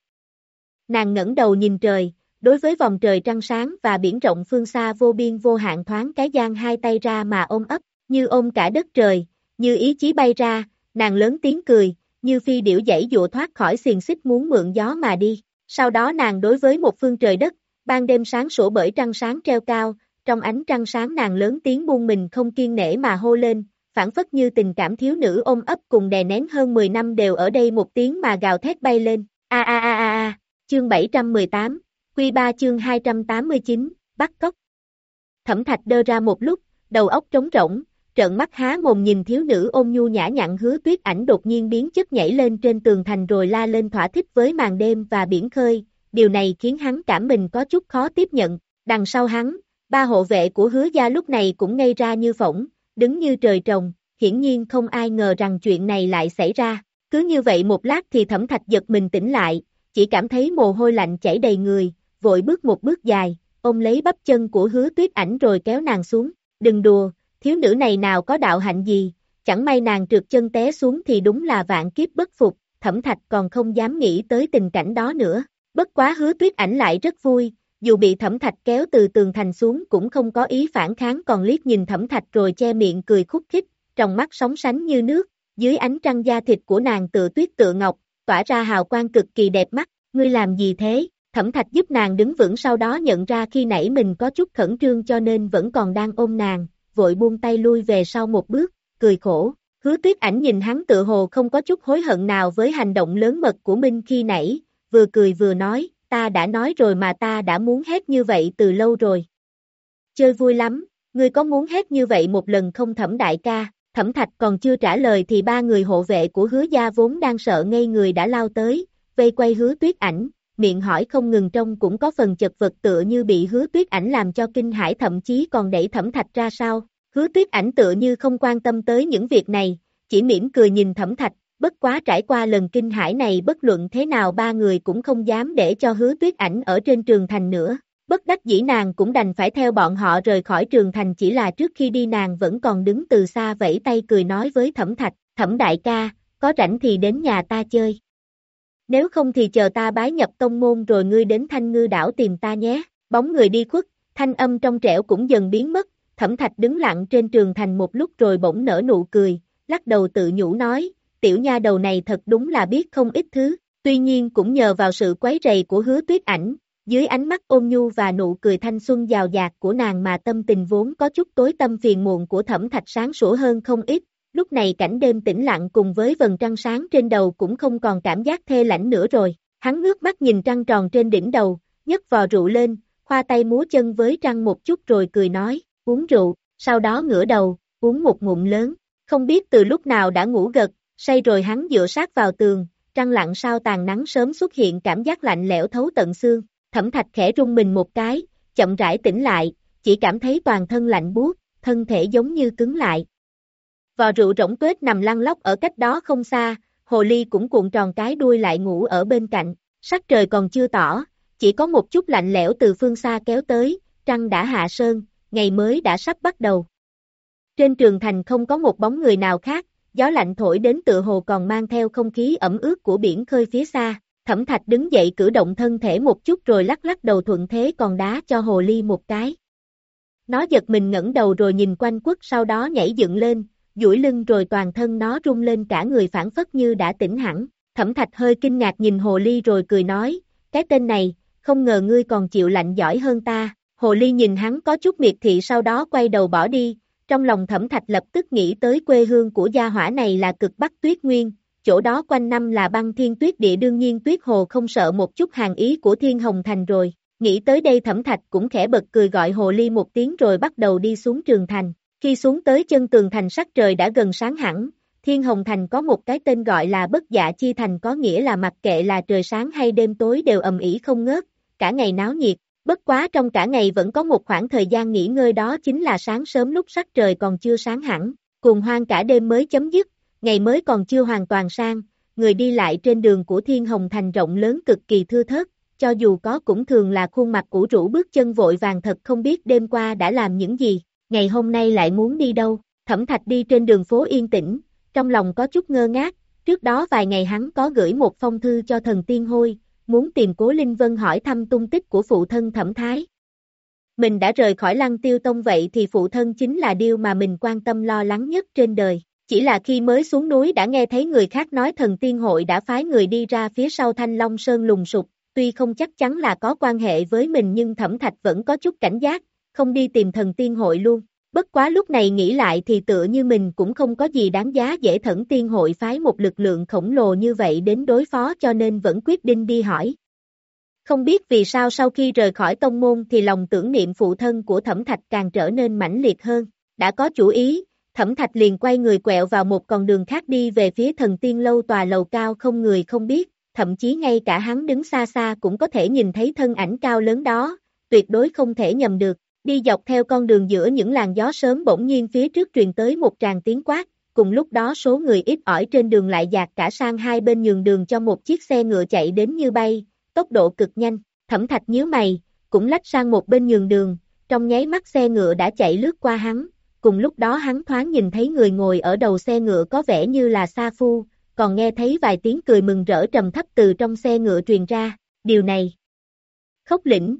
Nàng ngẩng đầu nhìn trời, đối với vòng trời trăng sáng và biển rộng phương xa vô biên vô hạn thoáng cái giang hai tay ra mà ôm ấp, như ôm cả đất trời, như ý chí bay ra, nàng lớn tiếng cười, như phi điểu dãy dụa thoát khỏi xiềng xích muốn mượn gió mà đi. Sau đó nàng đối với một phương trời đất, ban đêm sáng sủa bởi trăng sáng treo cao, trong ánh trăng sáng nàng lớn tiếng buông mình không kiêng nể mà hô lên, phảng phất như tình cảm thiếu nữ ôm ấp cùng đè nén hơn mười năm đều ở đây một tiếng mà gào thét bay lên. A a a a a, chương bảy trăm mười tám, Quy ba chương hai trăm tám mươi chín, bắt cóc. Thẩm Thạch đơ ra một lúc, đầu óc trống rỗng, trợn mắt há mồm nhìn thiếu nữ ôn nhu nhã nhặn Hứa Tuyết Ảnh đột nhiên biến chất nhảy lên trên tường thành rồi la lên thỏa thích với màn đêm và biển khơi, điều này khiến hắn cảm mình có chút khó tiếp nhận. Đằng sau hắn, ba hộ vệ của Hứa gia lúc này cũng ngây ra như phỗng, đứng như trời trồng, hiển nhiên không ai ngờ rằng chuyện này lại xảy ra. Cứ như vậy một lát thì Thẩm Thạch giật mình tỉnh lại, chỉ cảm thấy mồ hôi lạnh chảy đầy người, vội bước một bước dài, ôm lấy bắp chân của Hứa Tuyết Ảnh rồi kéo nàng xuống. Đừng đùa, thiếu nữ này nào có đạo hạnh gì, chẳng may nàng trượt chân té xuống thì đúng là vạn kiếp bất phục. Thẩm Thạch còn không dám nghĩ tới tình cảnh đó nữa. Bất quá Hứa Tuyết Ảnh lại rất vui, dù bị Thẩm Thạch kéo từ tường thành xuống cũng không có ý phản kháng, còn liếc nhìn Thẩm Thạch rồi che miệng cười khúc khích, trong mắt sóng sánh như nước, dưới ánh trăng da thịt của nàng tựa tuyết tựa ngọc, tỏa ra hào quang cực kỳ đẹp mắt. Ngươi làm gì thế? Thẩm Thạch giúp nàng đứng vững, sau đó nhận ra khi nãy mình có chút khẩn trương cho nên vẫn còn đang ôm nàng, vội buông tay lui về sau một bước, cười khổ. Hứa Tuyết Ảnh nhìn hắn tựa hồ không có chút hối hận nào với hành động lớn mật của mình khi nãy, vừa cười vừa nói, ta đã nói rồi mà, ta đã muốn hét như vậy từ lâu rồi. Chơi vui lắm, ngươi có muốn hét như vậy một lần không Thẩm đại ca? Thẩm Thạch còn chưa trả lời thì ba người hộ vệ của Hứa gia vốn đang sợ ngây người đã lao tới, vây quay Hứa Tuyết Ảnh, miệng hỏi không ngừng, trông cũng có phần chật vật tựa như bị Hứa Tuyết Ảnh làm cho kinh hãi, thậm chí còn đẩy Thẩm Thạch ra sau. Hứa Tuyết Ảnh tựa như không quan tâm tới những việc này, chỉ mỉm cười nhìn Thẩm Thạch, bất quá trải qua lần kinh hãi này bất luận thế nào ba người cũng không dám để cho Hứa Tuyết Ảnh ở trên trường thành nữa. Bất đắc dĩ nàng cũng đành phải theo bọn họ rời khỏi trường thành, chỉ là trước khi đi nàng vẫn còn đứng từ xa vẫy tay cười nói với Thẩm Thạch, Thẩm đại ca, có rảnh thì đến nhà ta chơi. Nếu không thì chờ ta bái nhập tông môn rồi ngươi đến Thanh Ngư đảo tìm ta nhé. Bóng người đi khuất, thanh âm trong trẻo cũng dần biến mất. Thẩm Thạch đứng lặng trên trường thành một lúc rồi bỗng nở nụ cười, lắc đầu tự nhủ nói, tiểu nha đầu này thật đúng là biết không ít thứ. Tuy nhiên cũng nhờ vào sự quấy rầy của Hứa Tuyết Ảnh, dưới ánh mắt ôn nhu và nụ cười thanh xuân giàu dạt của nàng mà tâm tình vốn có chút tối tăm phiền muộn của Thẩm Thạch sáng sủa hơn không ít. Lúc này cảnh đêm tĩnh lặng cùng với vầng trăng sáng trên đầu cũng không còn cảm giác thê lạnh nữa rồi. Hắn ngước mắt nhìn trăng tròn trên đỉnh đầu, nhấc vò rượu lên, khoa tay múa chân với trăng một chút rồi cười nói, uống rượu, sau đó ngửa đầu, uống một ngụm lớn. Không biết từ lúc nào đã ngủ gật, say rồi hắn dựa sát vào tường, trăng lặn sau tàn nắng sớm xuất hiện cảm giác lạnh lẽo thấu tận xương. Thẩm Thạch khẽ rung mình một cái, chậm rãi tỉnh lại, chỉ cảm thấy toàn thân lạnh buốt, thân thể giống như cứng lại. Vò rượu rỗng tuếch nằm lăn lóc ở cách đó không xa, hồ ly cũng cuộn tròn cái đuôi lại ngủ ở bên cạnh. Sắc trời còn chưa tỏ, chỉ có một chút lạnh lẽo từ phương xa kéo tới, trăng đã hạ sơn, ngày mới đã sắp bắt đầu. Trên trường thành không có một bóng người nào khác, gió lạnh thổi đến tựa hồ còn mang theo không khí ẩm ướt của biển khơi phía xa. Thẩm Thạch đứng dậy cử động thân thể một chút rồi lắc lắc đầu thuận thế còn đá cho hồ ly một cái. Nó giật mình ngẩng đầu rồi nhìn quanh quất, sau đó nhảy dựng lên, duỗi lưng rồi toàn thân nó rung lên cả người phảng phất như đã tỉnh hẳn. Thẩm Thạch hơi kinh ngạc nhìn hồ ly rồi cười nói, cái tên này, không ngờ ngươi còn chịu lạnh giỏi hơn ta. Hồ ly nhìn hắn có chút miệt thị sau đó quay đầu bỏ đi, trong lòng Thẩm Thạch lập tức nghĩ tới quê hương của gia hỏa này là cực Bắc Tuyết Nguyên, chỗ đó quanh năm là băng thiên tuyết địa, đương nhiên Tuyết Hồ không sợ một chút hàn ý của Thiên Hồng Thành rồi. Nghĩ tới đây Thẩm Thạch cũng khẽ bật cười gọi hồ ly một tiếng rồi bắt đầu đi xuống trường thành. Khi xuống tới chân tường thành sắc trời đã gần sáng hẳn, Thiên Hồng Thành có một cái tên gọi là Bất Dạ Chi Thành, có nghĩa là mặc kệ là trời sáng hay đêm tối đều ầm ĩ không ngớt, cả ngày náo nhiệt. Bất quá trong cả ngày vẫn có một khoảng thời gian nghỉ ngơi, đó chính là sáng sớm lúc sắc trời còn chưa sáng hẳn, cuồng hoang cả đêm mới chấm dứt, ngày mới còn chưa hoàn toàn sang, người đi lại trên đường của Thiên Hồng Thành rộng lớn cực kỳ thưa thớt, cho dù có cũng thường là khuôn mặt cũ rũ bước chân vội vàng, thật không biết đêm qua đã làm những gì, ngày hôm nay lại muốn đi đâu. Thẩm Thạch đi trên đường phố yên tĩnh, trong lòng có chút ngơ ngác, trước đó vài ngày hắn có gửi một phong thư cho thần Tiên Hôi, muốn tìm Cố Linh Vân hỏi thăm tung tích của phụ thân Thẩm Thái. Mình đã rời khỏi Lăng Tiêu Tông vậy thì phụ thân chính là điều mà mình quan tâm lo lắng nhất trên đời. Chỉ là khi mới xuống núi đã nghe thấy người khác nói thần tiên hội đã phái người đi ra phía sau Thanh Long Sơn lùng sục, tuy không chắc chắn là có quan hệ với mình nhưng Thẩm Thạch vẫn có chút cảnh giác, không đi tìm thần tiên hội luôn. Bất quá lúc này nghĩ lại thì tựa như mình cũng không có gì đáng giá dễ thần tiên hội phái một lực lượng khổng lồ như vậy đến đối phó, cho nên vẫn quyết định đi hỏi. Không biết vì sao sau khi rời khỏi tông môn thì lòng tưởng niệm phụ thân của Thẩm Thạch càng trở nên mãnh liệt hơn. Đã có chủ ý, Thẩm Thạch liền quay người quẹo vào một con đường khác đi về phía thần tiên lâu, tòa lầu cao không người không biết, thậm chí ngay cả hắn đứng xa xa cũng có thể nhìn thấy thân ảnh cao lớn đó, tuyệt đối không thể nhầm được. Đi dọc theo con đường giữa những làn gió sớm bỗng nhiên phía trước truyền tới một tràng tiếng quát, cùng lúc đó số người ít ỏi trên đường lại dạt cả sang hai bên nhường đường cho một chiếc xe ngựa chạy đến như bay, tốc độ cực nhanh. Thẩm Thạch nhíu mày, cũng lách sang một bên nhường đường, trong nháy mắt xe ngựa đã chạy lướt qua hắn, cùng lúc đó hắn thoáng nhìn thấy người ngồi ở đầu xe ngựa có vẻ như là Sa Phu, còn nghe thấy vài tiếng cười mừng rỡ trầm thấp từ trong xe ngựa truyền ra, điều này. Khốc Lĩnh.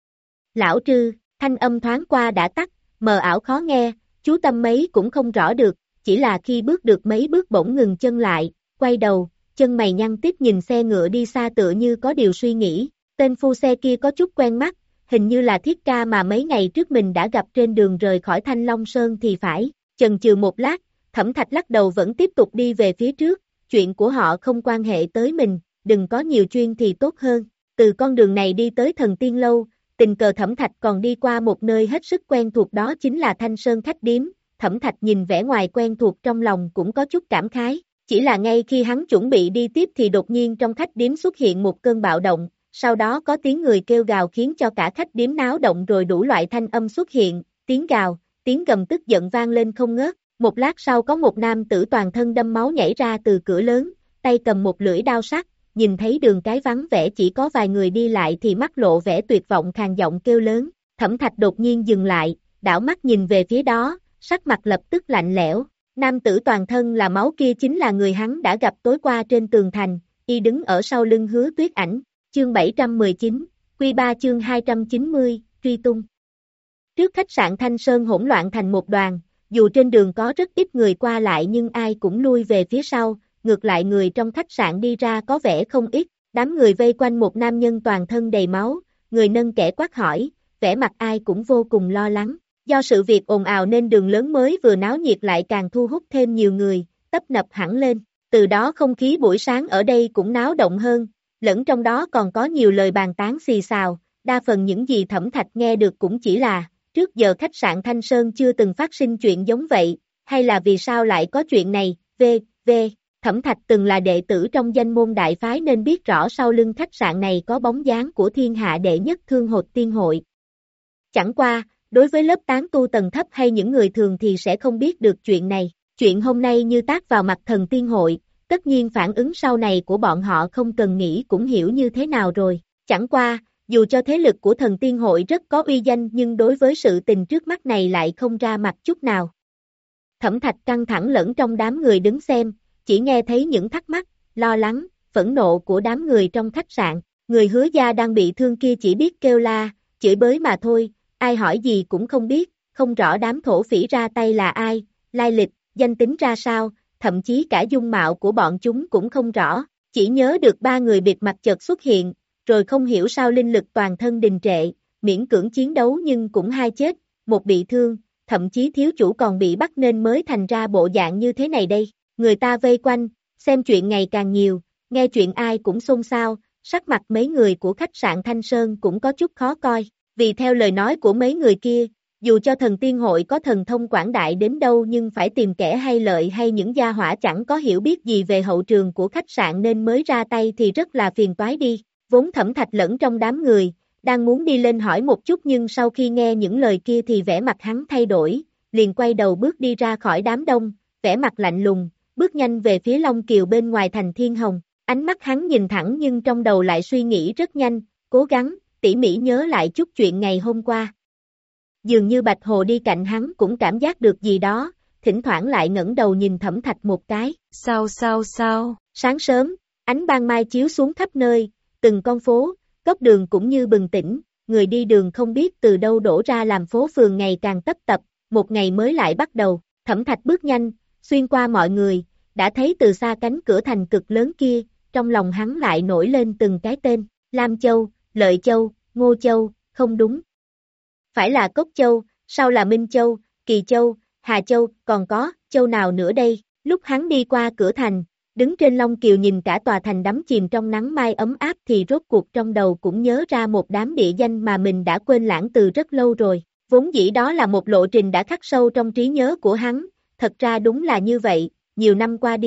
Lão Trư, thanh âm thoáng qua đã tắt, mờ ảo khó nghe, chú tâm mấy cũng không rõ được, chỉ là khi bước được mấy bước bỗng ngừng chân lại, quay đầu, chân mày nhăn tít nhìn xe ngựa đi xa tựa như có điều suy nghĩ, tên phu xe kia có chút quen mắt, hình như là Thiết Ca mà mấy ngày trước mình đã gặp trên đường rời khỏi Thanh Long Sơn thì phải, chần chừ một lát, Thẩm Thạch lắc đầu vẫn tiếp tục đi về phía trước, chuyện của họ không quan hệ tới mình, đừng có nhiều chuyên thì tốt hơn, từ con đường này đi tới Thần Tiên Lâu, tình cờ Thẩm Thạch còn đi qua một nơi hết sức quen thuộc đó chính là Thanh Sơn Khách Điếm, Thẩm Thạch nhìn vẻ ngoài quen thuộc trong lòng cũng có chút cảm khái, chỉ là ngay khi hắn chuẩn bị đi tiếp thì đột nhiên trong khách điếm xuất hiện một cơn bạo động, sau đó có tiếng người kêu gào khiến cho cả khách điếm náo động rồi đủ loại thanh âm xuất hiện, tiếng gào, tiếng gầm tức giận vang lên không ngớt, một lát sau có một nam tử toàn thân đâm máu nhảy ra từ cửa lớn, tay cầm một lưỡi đao sắc, nhìn thấy đường cái vắng vẻ chỉ có vài người đi lại thì mắt lộ vẻ tuyệt vọng khàn giọng kêu lớn, Thẩm Thạch đột nhiên dừng lại, đảo mắt nhìn về phía đó, sắc mặt lập tức lạnh lẽo, nam tử toàn thân là máu kia chính là người hắn đã gặp tối qua trên tường thành, y đứng ở sau lưng Hứa Tuyết Ảnh, chương bảy trăm mười chín, Quy ba chương hai trăm chín mươi, truy tung. Trước khách sạn Thanh Sơn hỗn loạn thành một đoàn, dù trên đường có rất ít người qua lại nhưng ai cũng lui về phía sau, ngược lại người trong khách sạn đi ra có vẻ không ít, đám người vây quanh một nam nhân toàn thân đầy máu, người nâng kẻ quát hỏi, vẻ mặt ai cũng vô cùng lo lắng. Do sự việc ồn ào nên đường lớn mới vừa náo nhiệt lại càng thu hút thêm nhiều người, tấp nập hẳn lên, từ đó không khí buổi sáng ở đây cũng náo động hơn, lẫn trong đó còn có nhiều lời bàn tán xì xào, đa phần những gì Thẩm Thạch nghe được cũng chỉ là, trước giờ khách sạn Thanh Sơn chưa từng phát sinh chuyện giống vậy, hay là vì sao lại có chuyện này, v, v, Thẩm Thạch từng là đệ tử trong danh môn đại phái nên biết rõ sau lưng khách sạn này có bóng dáng của thiên hạ đệ nhất thương hột tiên hội. Chẳng qua, đối với lớp tán tu tầng thấp hay những người thường thì sẽ không biết được chuyện này, chuyện hôm nay như tác vào mặt thần tiên hội, tất nhiên phản ứng sau này của bọn họ không cần nghĩ cũng hiểu như thế nào rồi, chẳng qua, dù cho thế lực của thần tiên hội rất có uy danh nhưng đối với sự tình trước mắt này lại không ra mặt chút nào. Thẩm Thạch căng thẳng lẫn trong đám người đứng xem, chỉ nghe thấy những thắc mắc, lo lắng, phẫn nộ của đám người trong khách sạn, người Hứa gia đang bị thương kia chỉ biết kêu la, chửi bới mà thôi, ai hỏi gì cũng không biết, không rõ đám thổ phỉ ra tay là ai, lai lịch, danh tính ra sao, thậm chí cả dung mạo của bọn chúng cũng không rõ, chỉ nhớ được ba người bịt mặt chợt xuất hiện, rồi không hiểu sao linh lực toàn thân đình trệ, miễn cưỡng chiến đấu nhưng cũng hai chết, một bị thương, thậm chí thiếu chủ còn bị bắt nên mới thành ra bộ dạng như thế này đây. Người ta vây quanh, xem chuyện ngày càng nhiều, nghe chuyện ai cũng xôn xao, sắc mặt mấy người của khách sạn Thanh Sơn cũng có chút khó coi, vì theo lời nói của mấy người kia, dù cho thần tiên hội có thần thông quảng đại đến đâu nhưng phải tìm kẻ hay lợi hay những gia hỏa chẳng có hiểu biết gì về hậu trường của khách sạn nên mới ra tay thì rất là phiền toái đi, vốn Thẩm Thạch lẫn trong đám người, đang muốn đi lên hỏi một chút nhưng sau khi nghe những lời kia thì vẻ mặt hắn thay đổi, liền quay đầu bước đi ra khỏi đám đông, vẻ mặt lạnh lùng, bước nhanh về phía Long Kiều bên ngoài thành Thiên Hồng, ánh mắt hắn nhìn thẳng nhưng trong đầu lại suy nghĩ rất nhanh, cố gắng, tỉ mỉ nhớ lại chút chuyện ngày hôm qua. Dường như Bạch Hồ đi cạnh hắn cũng cảm giác được gì đó, thỉnh thoảng lại ngẩng đầu nhìn Thẩm Thạch một cái, sao sao sao, sáng sớm, ánh ban mai chiếu xuống khắp nơi, từng con phố, góc đường cũng như bừng tỉnh, người đi đường không biết từ đâu đổ ra làm phố phường ngày càng tấp tập, một ngày mới lại bắt đầu, Thẩm Thạch bước nhanh, xuyên qua mọi người, đã thấy từ xa cánh cửa thành cực lớn kia, trong lòng hắn lại nổi lên từng cái tên, Lam Châu, Lợi Châu, Ngô Châu, không đúng. Phải là Cốc Châu, sau là Minh Châu, Kỳ Châu, Hà Châu, còn có, châu nào nữa đây, lúc hắn đi qua cửa thành, đứng trên Long Kiều nhìn cả tòa thành đắm chìm trong nắng mai ấm áp thì rốt cuộc trong đầu cũng nhớ ra một đám địa danh mà mình đã quên lãng từ rất lâu rồi, vốn dĩ đó là một lộ trình đã khắc sâu trong trí nhớ của hắn, thật ra đúng là như vậy, nhiều năm qua đi,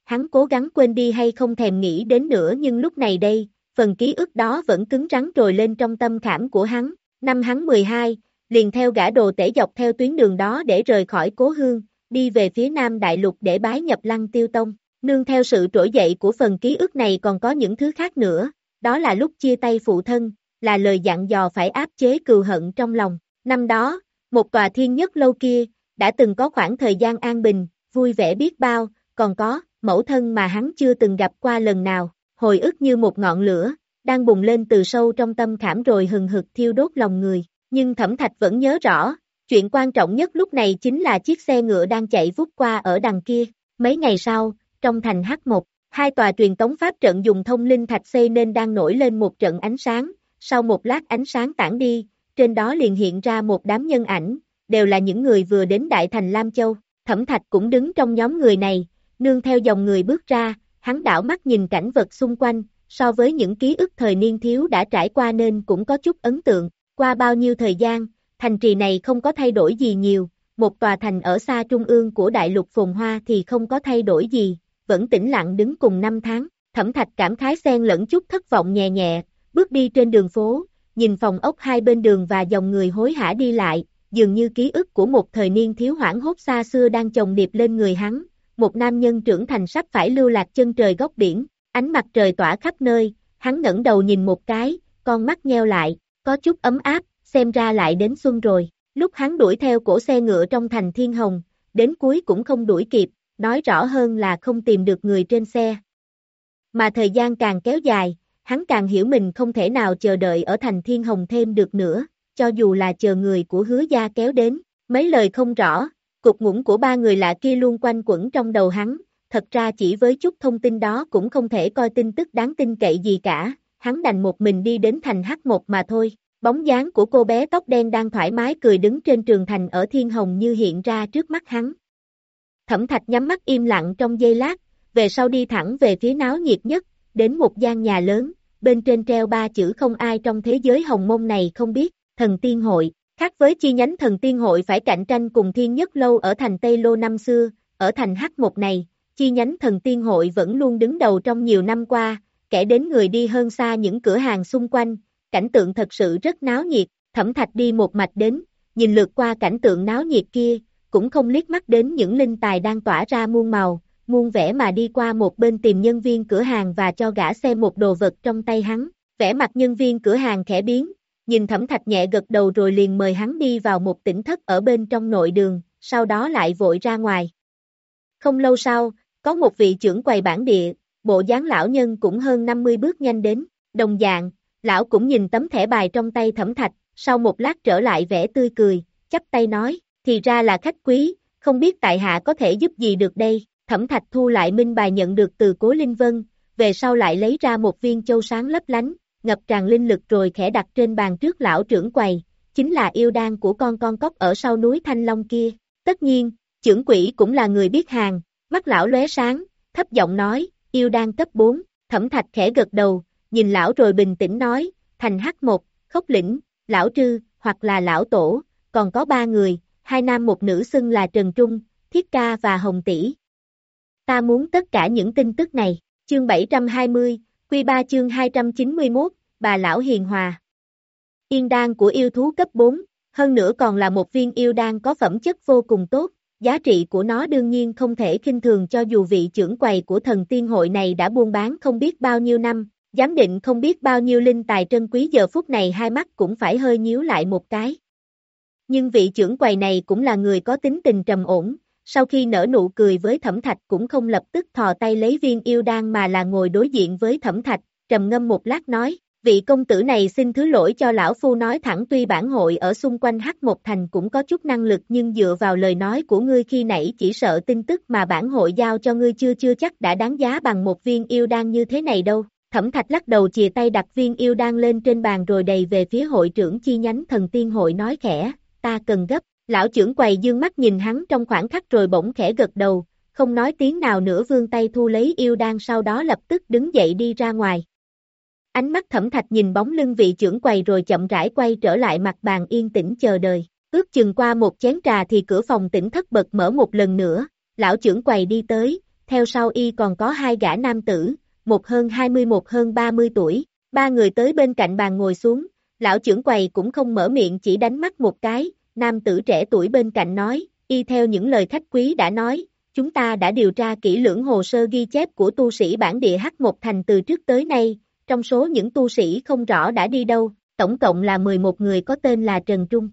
hắn cố gắng quên đi hay không thèm nghĩ đến nữa nhưng lúc này đây, phần ký ức đó vẫn cứng rắn trồi lên trong tâm khảm của hắn. Năm hắn mười hai, liền theo gã đồ tể dọc theo tuyến đường đó để rời khỏi cố hương, đi về phía Nam Đại Lục để bái nhập Lăng Tiêu Tông. Nương theo sự trỗi dậy của phần ký ức này còn có những thứ khác nữa, đó là lúc chia tay phụ thân, là lời dặn dò phải áp chế cừu hận trong lòng. Năm đó, một tòa thiên nhất lâu kia, đã từng có khoảng thời gian an bình, vui vẻ biết bao, còn có, mẫu thân mà hắn chưa từng gặp qua lần nào, hồi ức như một ngọn lửa, đang bùng lên từ sâu trong tâm khảm rồi hừng hực thiêu đốt lòng người. Nhưng Thẩm Thạch vẫn nhớ rõ, chuyện quan trọng nhất lúc này chính là chiếc xe ngựa đang chạy vút qua ở đằng kia. Mấy ngày sau, trong thành Hắc Mộc, hai tòa truyền tống pháp trận dùng thông linh thạch xây nên đang nổi lên một trận ánh sáng, sau một lát ánh sáng tản đi, trên đó liền hiện ra một đám nhân ảnh, đều là những người vừa đến Đại Thành Lam Châu. Thẩm Thạch cũng đứng trong nhóm người này, nương theo dòng người bước ra, hắn đảo mắt nhìn cảnh vật xung quanh, so với những ký ức thời niên thiếu đã trải qua nên cũng có chút ấn tượng. Qua bao nhiêu thời gian, thành trì này không có thay đổi gì nhiều, một tòa thành ở xa trung ương của đại lục phồn hoa thì không có thay đổi gì, vẫn tĩnh lặng đứng cùng năm tháng. Thẩm Thạch cảm khái xen lẫn chút thất vọng nhẹ nhẹ, bước đi trên đường phố, nhìn phòng ốc hai bên đường và dòng người hối hả đi lại, dường như ký ức của một thời niên thiếu hoảng hốt xa xưa đang chồng điệp lên người hắn. Một nam nhân trưởng thành sắp phải lưu lạc chân trời góc biển, ánh mặt trời tỏa khắp nơi, hắn ngẩng đầu nhìn một cái, con mắt nheo lại, có chút ấm áp, xem ra lại đến xuân rồi. Lúc hắn đuổi theo cổ xe ngựa trong thành Thiên Hồng, đến cuối cũng không đuổi kịp, nói rõ hơn là không tìm được người trên xe. Mà thời gian càng kéo dài, hắn càng hiểu mình không thể nào chờ đợi ở thành Thiên Hồng thêm được nữa, cho dù là chờ người của Hứa gia kéo đến. Mấy lời không rõ, cục ngủng của ba người lạ kia luôn quanh quẩn trong đầu hắn, thật ra chỉ với chút thông tin đó cũng không thể coi tin tức đáng tin cậy gì cả, hắn đành một mình đi đến thành Hắc Mộc mà thôi. Bóng dáng của cô bé tóc đen đang thoải mái cười đứng trên trường thành ở Thiên Hồng như hiện ra trước mắt hắn. Thẩm Thạch nhắm mắt im lặng trong giây lát, về sau đi thẳng về phía náo nhiệt nhất, đến một gian nhà lớn, bên trên treo ba chữ không ai trong thế giới hồng mông này không biết, Thần Tiên Hội. Khác với chi nhánh Thần Tiên Hội phải cạnh tranh cùng Thiên Nhất Lâu ở thành Tây Lô năm xưa, ở thành Hắc Mộc này, chi nhánh Thần Tiên Hội vẫn luôn đứng đầu trong nhiều năm qua, kẻ đến người đi hơn xa những cửa hàng xung quanh, cảnh tượng thật sự rất náo nhiệt. Thẩm Thạch đi một mạch đến, nhìn lượt qua cảnh tượng náo nhiệt kia, cũng không liếc mắt đến những linh tài đang tỏa ra muôn màu, muôn vẻ mà đi qua một bên tìm nhân viên cửa hàng và cho gã xem một đồ vật trong tay hắn. Vẻ mặt nhân viên cửa hàng khẽ biến, nhìn Thẩm Thạch nhẹ gật đầu rồi liền mời hắn đi vào một tĩnh thất ở bên trong nội đường, sau đó lại vội ra ngoài. Không lâu sau, có một vị trưởng quầy bản địa, bộ dáng lão nhân cũng hơn năm mươi bước nhanh đến, đồng dạng, lão cũng nhìn tấm thẻ bài trong tay Thẩm Thạch, sau một lát trở lại vẻ tươi cười, chắp tay nói, thì ra là khách quý, không biết tại hạ có thể giúp gì được đây. Thẩm Thạch thu lại minh bài nhận được từ Cố Linh Vân, về sau lại lấy ra một viên châu sáng lấp lánh, ngập tràn linh lực rồi khẽ đặt trên bàn trước lão trưởng quầy, chính là yêu đan của con con cóc ở sau núi Thanh Long kia. Tất nhiên, trưởng quỹ cũng là người biết hàng, mắt lão lóe sáng, thấp giọng nói, yêu đan cấp bốn. Thẩm Thạch khẽ gật đầu, nhìn lão rồi bình tĩnh nói, thành Hắc Mộc, Khốc Lĩnh, lão Trư, hoặc là lão Tổ, còn có ba người, hai nam một nữ xưng là Trần Trung, Thiết Ca và Hồng Tỷ. Ta muốn tất cả những tin tức này. Chương bảy trăm hai mươi, Quy ba chương hai trăm chín mươi mốt, bà lão hiền hòa. Yên đan của yêu thú cấp bốn, hơn nữa còn là một viên yêu đan có phẩm chất vô cùng tốt, giá trị của nó đương nhiên không thể khinh thường cho dù vị trưởng quầy của Thần Tiên Hội này đã buôn bán không biết bao nhiêu năm, giám định không biết bao nhiêu linh tài trân quý giờ phút này hai mắt cũng phải hơi nhíu lại một cái. Nhưng vị trưởng quầy này cũng là người có tính tình trầm ổn, sau khi nở nụ cười với Thẩm Thạch cũng không lập tức thò tay lấy viên yêu đan mà là ngồi đối diện với Thẩm Thạch, trầm ngâm một lát nói, vị công tử này xin thứ lỗi cho lão phu nói thẳng tuy bản hội ở xung quanh Hắc Mộc Thành cũng có chút năng lực nhưng dựa vào lời nói của ngươi khi nãy chỉ sợ tin tức mà bản hội giao cho ngươi chưa chưa chắc đã đáng giá bằng một viên yêu đan như thế này đâu. Thẩm Thạch lắc đầu chìa tay đặt viên yêu đan lên trên bàn rồi đầy về phía hội trưởng chi nhánh Thần Tiên Hội nói khẽ, ta cần gấp. Lão trưởng quầy dương mắt nhìn hắn trong khoảng khắc rồi bỗng khẽ gật đầu, không nói tiếng nào nữa vươn tay thu lấy yêu đan sau đó lập tức đứng dậy đi ra ngoài. Ánh mắt Thẩm Thạch nhìn bóng lưng vị trưởng quầy rồi chậm rãi quay trở lại mặt bàn yên tĩnh chờ đợi. Ước chừng qua một chén trà thì cửa phòng tỉnh thất bật mở một lần nữa, lão trưởng quầy đi tới, theo sau y còn có hai gã nam tử, một hơn hai mươi một hơn ba mươi tuổi, ba người tới bên cạnh bàn ngồi xuống, lão trưởng quầy cũng không mở miệng chỉ đánh mắt một cái, nam tử trẻ tuổi bên cạnh nói, y theo những lời khách quý đã nói, chúng ta đã điều tra kỹ lưỡng hồ sơ ghi chép của tu sĩ bản địa Hắc Một Thành từ trước tới nay, trong số những tu sĩ không rõ đã đi đâu, tổng cộng là mười một người có tên là Trần Trung.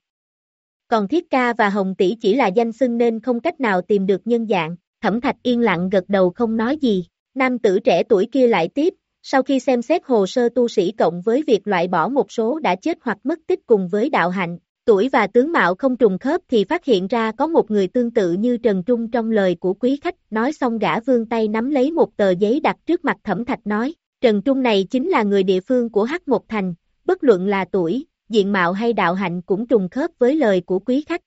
Còn Thiết Ca và Hồng Tỷ chỉ là danh xưng nên không cách nào tìm được nhân dạng, Thẩm Thạch yên lặng gật đầu không nói gì, nam tử trẻ tuổi kia lại tiếp, sau khi xem xét hồ sơ tu sĩ cộng với việc loại bỏ một số đã chết hoặc mất tích cùng với đạo hạnh, tuổi và tướng mạo không trùng khớp thì phát hiện ra có một người tương tự như Trần Trung trong lời của quý khách, nói xong gã vươn tay nắm lấy một tờ giấy đặt trước mặt Thẩm Thạch nói, Trần Trung này chính là người địa phương của Hắc Một Thành, bất luận là tuổi, diện mạo hay đạo hạnh cũng trùng khớp với lời của quý khách.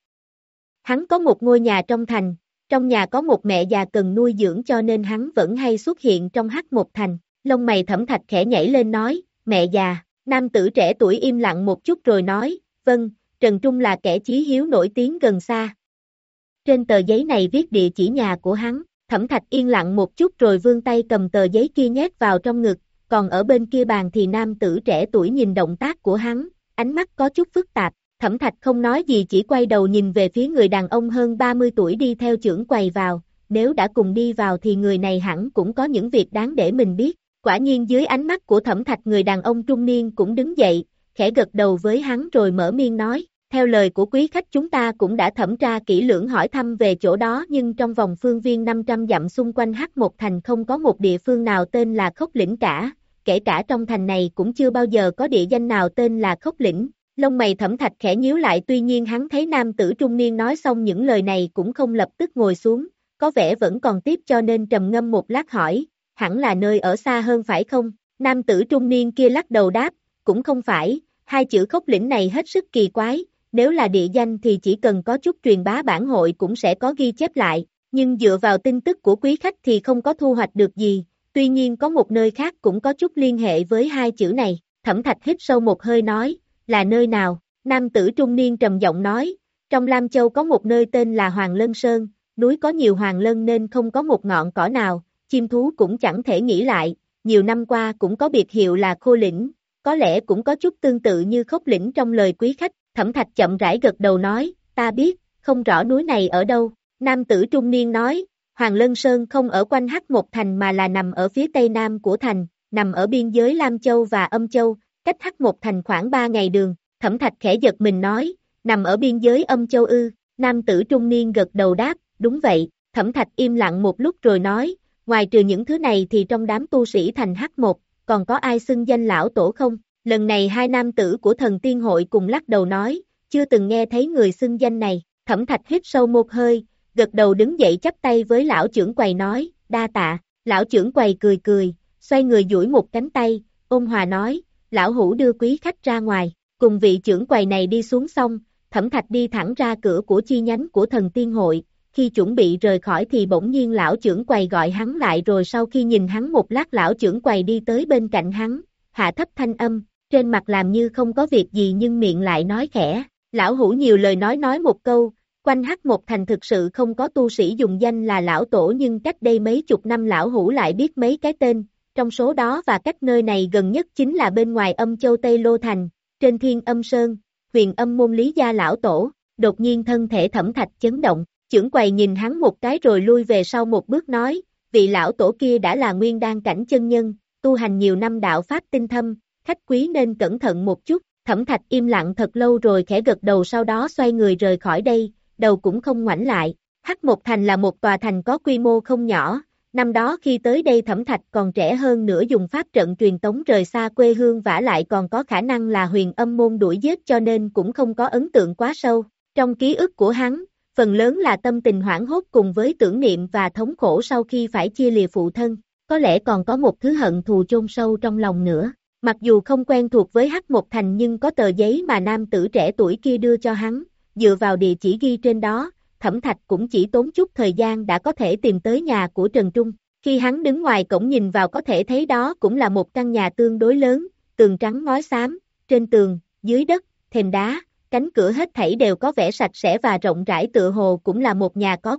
Hắn có một ngôi nhà trong thành, trong nhà có một mẹ già cần nuôi dưỡng cho nên hắn vẫn hay xuất hiện trong Hắc Một Thành, lông mày Thẩm Thạch khẽ nhảy lên nói, mẹ già, nam tử trẻ tuổi im lặng một chút rồi nói, vâng, Trần Trung là kẻ chí hiếu nổi tiếng gần xa. Trên tờ giấy này viết địa chỉ nhà của hắn, Thẩm Thạch yên lặng một chút rồi vươn tay cầm tờ giấy kia nhét vào trong ngực, còn ở bên kia bàn thì nam tử trẻ tuổi nhìn động tác của hắn, ánh mắt có chút phức tạp, Thẩm Thạch không nói gì chỉ quay đầu nhìn về phía người đàn ông hơn ba mươi tuổi đi theo trưởng quầy vào, nếu đã cùng đi vào thì người này hẳn cũng có những việc đáng để mình biết, quả nhiên dưới ánh mắt của Thẩm Thạch người đàn ông trung niên cũng đứng dậy, khẽ gật đầu với hắn rồi mở miệng nói, theo lời của quý khách chúng ta cũng đã thẩm tra kỹ lưỡng hỏi thăm về chỗ đó nhưng trong vòng phương viên năm trăm dặm xung quanh Hắc Một Thành không có một địa phương nào tên là Khốc Lĩnh cả, kể cả trong thành này cũng chưa bao giờ có địa danh nào tên là Khốc Lĩnh. Lông mày Thẩm Thạch khẽ nhíu lại tuy nhiên hắn thấy nam tử trung niên nói xong những lời này cũng không lập tức ngồi xuống, có vẻ vẫn còn tiếp cho nên trầm ngâm một lát hỏi, hẳn là nơi ở xa hơn phải không? Nam tử trung niên kia lắc đầu đáp, cũng không phải, hai chữ Khốc Lĩnh này hết sức kỳ quái, nếu là địa danh thì chỉ cần có chút truyền bá bản hội cũng sẽ có ghi chép lại, nhưng dựa vào tin tức của quý khách thì không có thu hoạch được gì, tuy nhiên có một nơi khác cũng có chút liên hệ với hai chữ này, Thẩm Thạch hít sâu một hơi nói, là nơi nào? Nam tử trung niên trầm giọng nói, trong Lam Châu có một nơi tên là Hoàng Lân Sơn, núi có nhiều hoàng lân nên không có một ngọn cỏ nào, chim thú cũng chẳng thể nghĩ lại, nhiều năm qua cũng có biệt hiệu là Khô Lĩnh, có lẽ cũng có chút tương tự như Khốc Lĩnh trong lời quý khách, Thẩm Thạch chậm rãi gật đầu nói, ta biết, không rõ núi này ở đâu, nam tử trung niên nói, Hoàng Lân Sơn không ở quanh Hắc Một Thành mà là nằm ở phía tây nam của thành, nằm ở biên giới Lam Châu và Âm Châu, cách Hắc Một Thành khoảng ba ngày đường, Thẩm Thạch khẽ giật mình nói, nằm ở biên giới Âm Châu ư, nam tử trung niên gật đầu đáp, đúng vậy, Thẩm Thạch im lặng một lúc rồi nói, ngoài trừ những thứ này thì trong đám tu sĩ thành Hắc Một, còn có ai xưng danh lão tổ không? Lần này hai nam tử của thần tiên hội cùng lắc đầu nói, chưa từng nghe thấy người xưng danh này, Thẩm Thạch hít sâu một hơi, gật đầu đứng dậy chắp tay với lão trưởng quầy nói, đa tạ, lão trưởng quầy cười cười, xoay người duỗi một cánh tay, ôn hòa nói, lão hữu đưa quý khách ra ngoài, cùng vị trưởng quầy này đi xuống xong, Thẩm Thạch đi thẳng ra cửa của chi nhánh của thần tiên hội, khi chuẩn bị rời khỏi thì bỗng nhiên lão trưởng quầy gọi hắn lại rồi sau khi nhìn hắn một lát lão trưởng quầy đi tới bên cạnh hắn, hạ thấp thanh âm, trên mặt làm như không có việc gì nhưng miệng lại nói khẽ, lão hữu nhiều lời nói nói một câu, quanh Hắc Một Thành thực sự không có tu sĩ dùng danh là lão tổ nhưng cách đây mấy chục năm lão hữu lại biết mấy cái tên, trong số đó và cách nơi này gần nhất chính là bên ngoài Âm Châu Tây Lô Thành, trên Thiên Âm Sơn, Huyền Âm môn Lý gia lão tổ, đột nhiên thân thể Thẩm Thạch chấn động, trưởng quầy nhìn hắn một cái rồi lui về sau một bước nói, vị lão tổ kia đã là nguyên đan cảnh chân nhân, tu hành nhiều năm đạo pháp tinh thâm, khách quý nên cẩn thận một chút, Thẩm Thạch im lặng thật lâu rồi khẽ gật đầu sau đó xoay người rời khỏi đây, đầu cũng không ngoảnh lại, Hắc Một Thành là một tòa thành có quy mô không nhỏ, năm đó khi tới đây Thẩm Thạch còn trẻ hơn nữa dùng pháp trận truyền tống rời xa quê hương vả lại còn có khả năng là Huyền Âm môn đuổi giết cho nên cũng không có ấn tượng quá sâu, trong ký ức của hắn, phần lớn là tâm tình hoảng hốt cùng với tưởng niệm và thống khổ sau khi phải chia lìa phụ thân, có lẽ còn có một thứ hận thù chôn sâu trong lòng nữa. Mặc dù không quen thuộc với Hắc Một Thành nhưng có tờ giấy mà nam tử trẻ tuổi kia đưa cho hắn, dựa vào địa chỉ ghi trên đó, Thẩm Thạch cũng chỉ tốn chút thời gian đã có thể tìm tới nhà của Trần Trung. Khi hắn đứng ngoài cổng nhìn vào có thể thấy đó cũng là một căn nhà tương đối lớn, tường trắng ngói xám, trên tường, dưới đất, thềm đá, cánh cửa hết thảy đều có vẻ sạch sẽ và rộng rãi tựa hồ cũng là một nhà có của.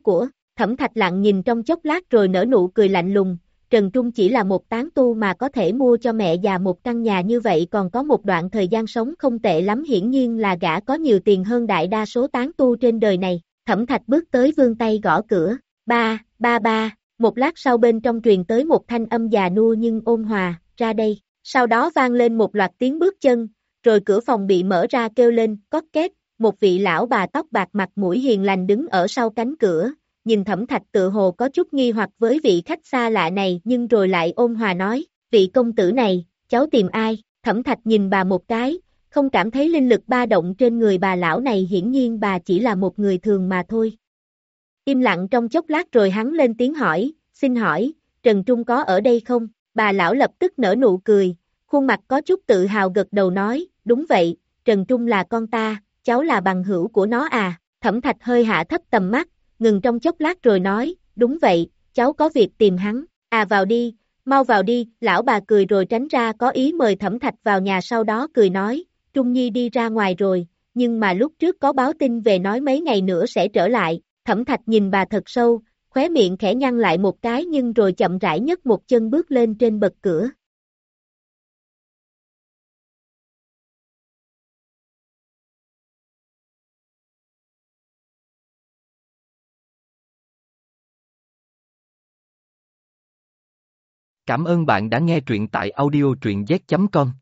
Thẩm Thạch lặng nhìn trong chốc lát rồi nở nụ cười lạnh lùng, Trần Trung chỉ là một tán tu mà có thể mua cho mẹ già một căn nhà như vậy còn có một đoạn thời gian sống không tệ lắm, hiển nhiên là gã có nhiều tiền hơn đại đa số tán tu trên đời này. Thẩm Thạch bước tới vươn tay gõ cửa, ba, ba ba, một lát sau bên trong truyền tới một thanh âm già nua nhưng ôn hòa, ra đây, sau đó vang lên một loạt tiếng bước chân, rồi cửa phòng bị mở ra kêu lên, cót két, một vị lão bà tóc bạc mặt mũi hiền lành đứng ở sau cánh cửa, nhìn Thẩm Thạch tự hồ có chút nghi hoặc với vị khách xa lạ này nhưng rồi lại ôn hòa nói, vị công tử này, cháu tìm ai? Thẩm Thạch nhìn bà một cái, không cảm thấy linh lực ba động trên người bà lão này, hiển nhiên bà chỉ là một người thường mà thôi. Im lặng trong chốc lát rồi hắn lên tiếng hỏi, xin hỏi, Trần Trung có ở đây không? Bà lão lập tức nở nụ cười, khuôn mặt có chút tự hào gật đầu nói, đúng vậy, Trần Trung là con ta, cháu là bằng hữu của nó à? Thẩm Thạch hơi hạ thấp tầm mắt, ngừng trong chốc lát rồi nói, đúng vậy, cháu có việc tìm hắn, à vào đi, mau vào đi, lão bà cười rồi tránh ra có ý mời Thẩm Thạch vào nhà, sau đó cười nói, Trung Nhi đi ra ngoài rồi, nhưng mà lúc trước có báo tin về nói mấy ngày nữa sẽ trở lại. Thẩm Thạch nhìn bà thật sâu, khóe miệng khẽ nhăn lại một cái nhưng rồi chậm rãi nhấc một chân bước lên trên bậc cửa. Cảm ơn bạn đã nghe truyện tại audio truyện z chấm com.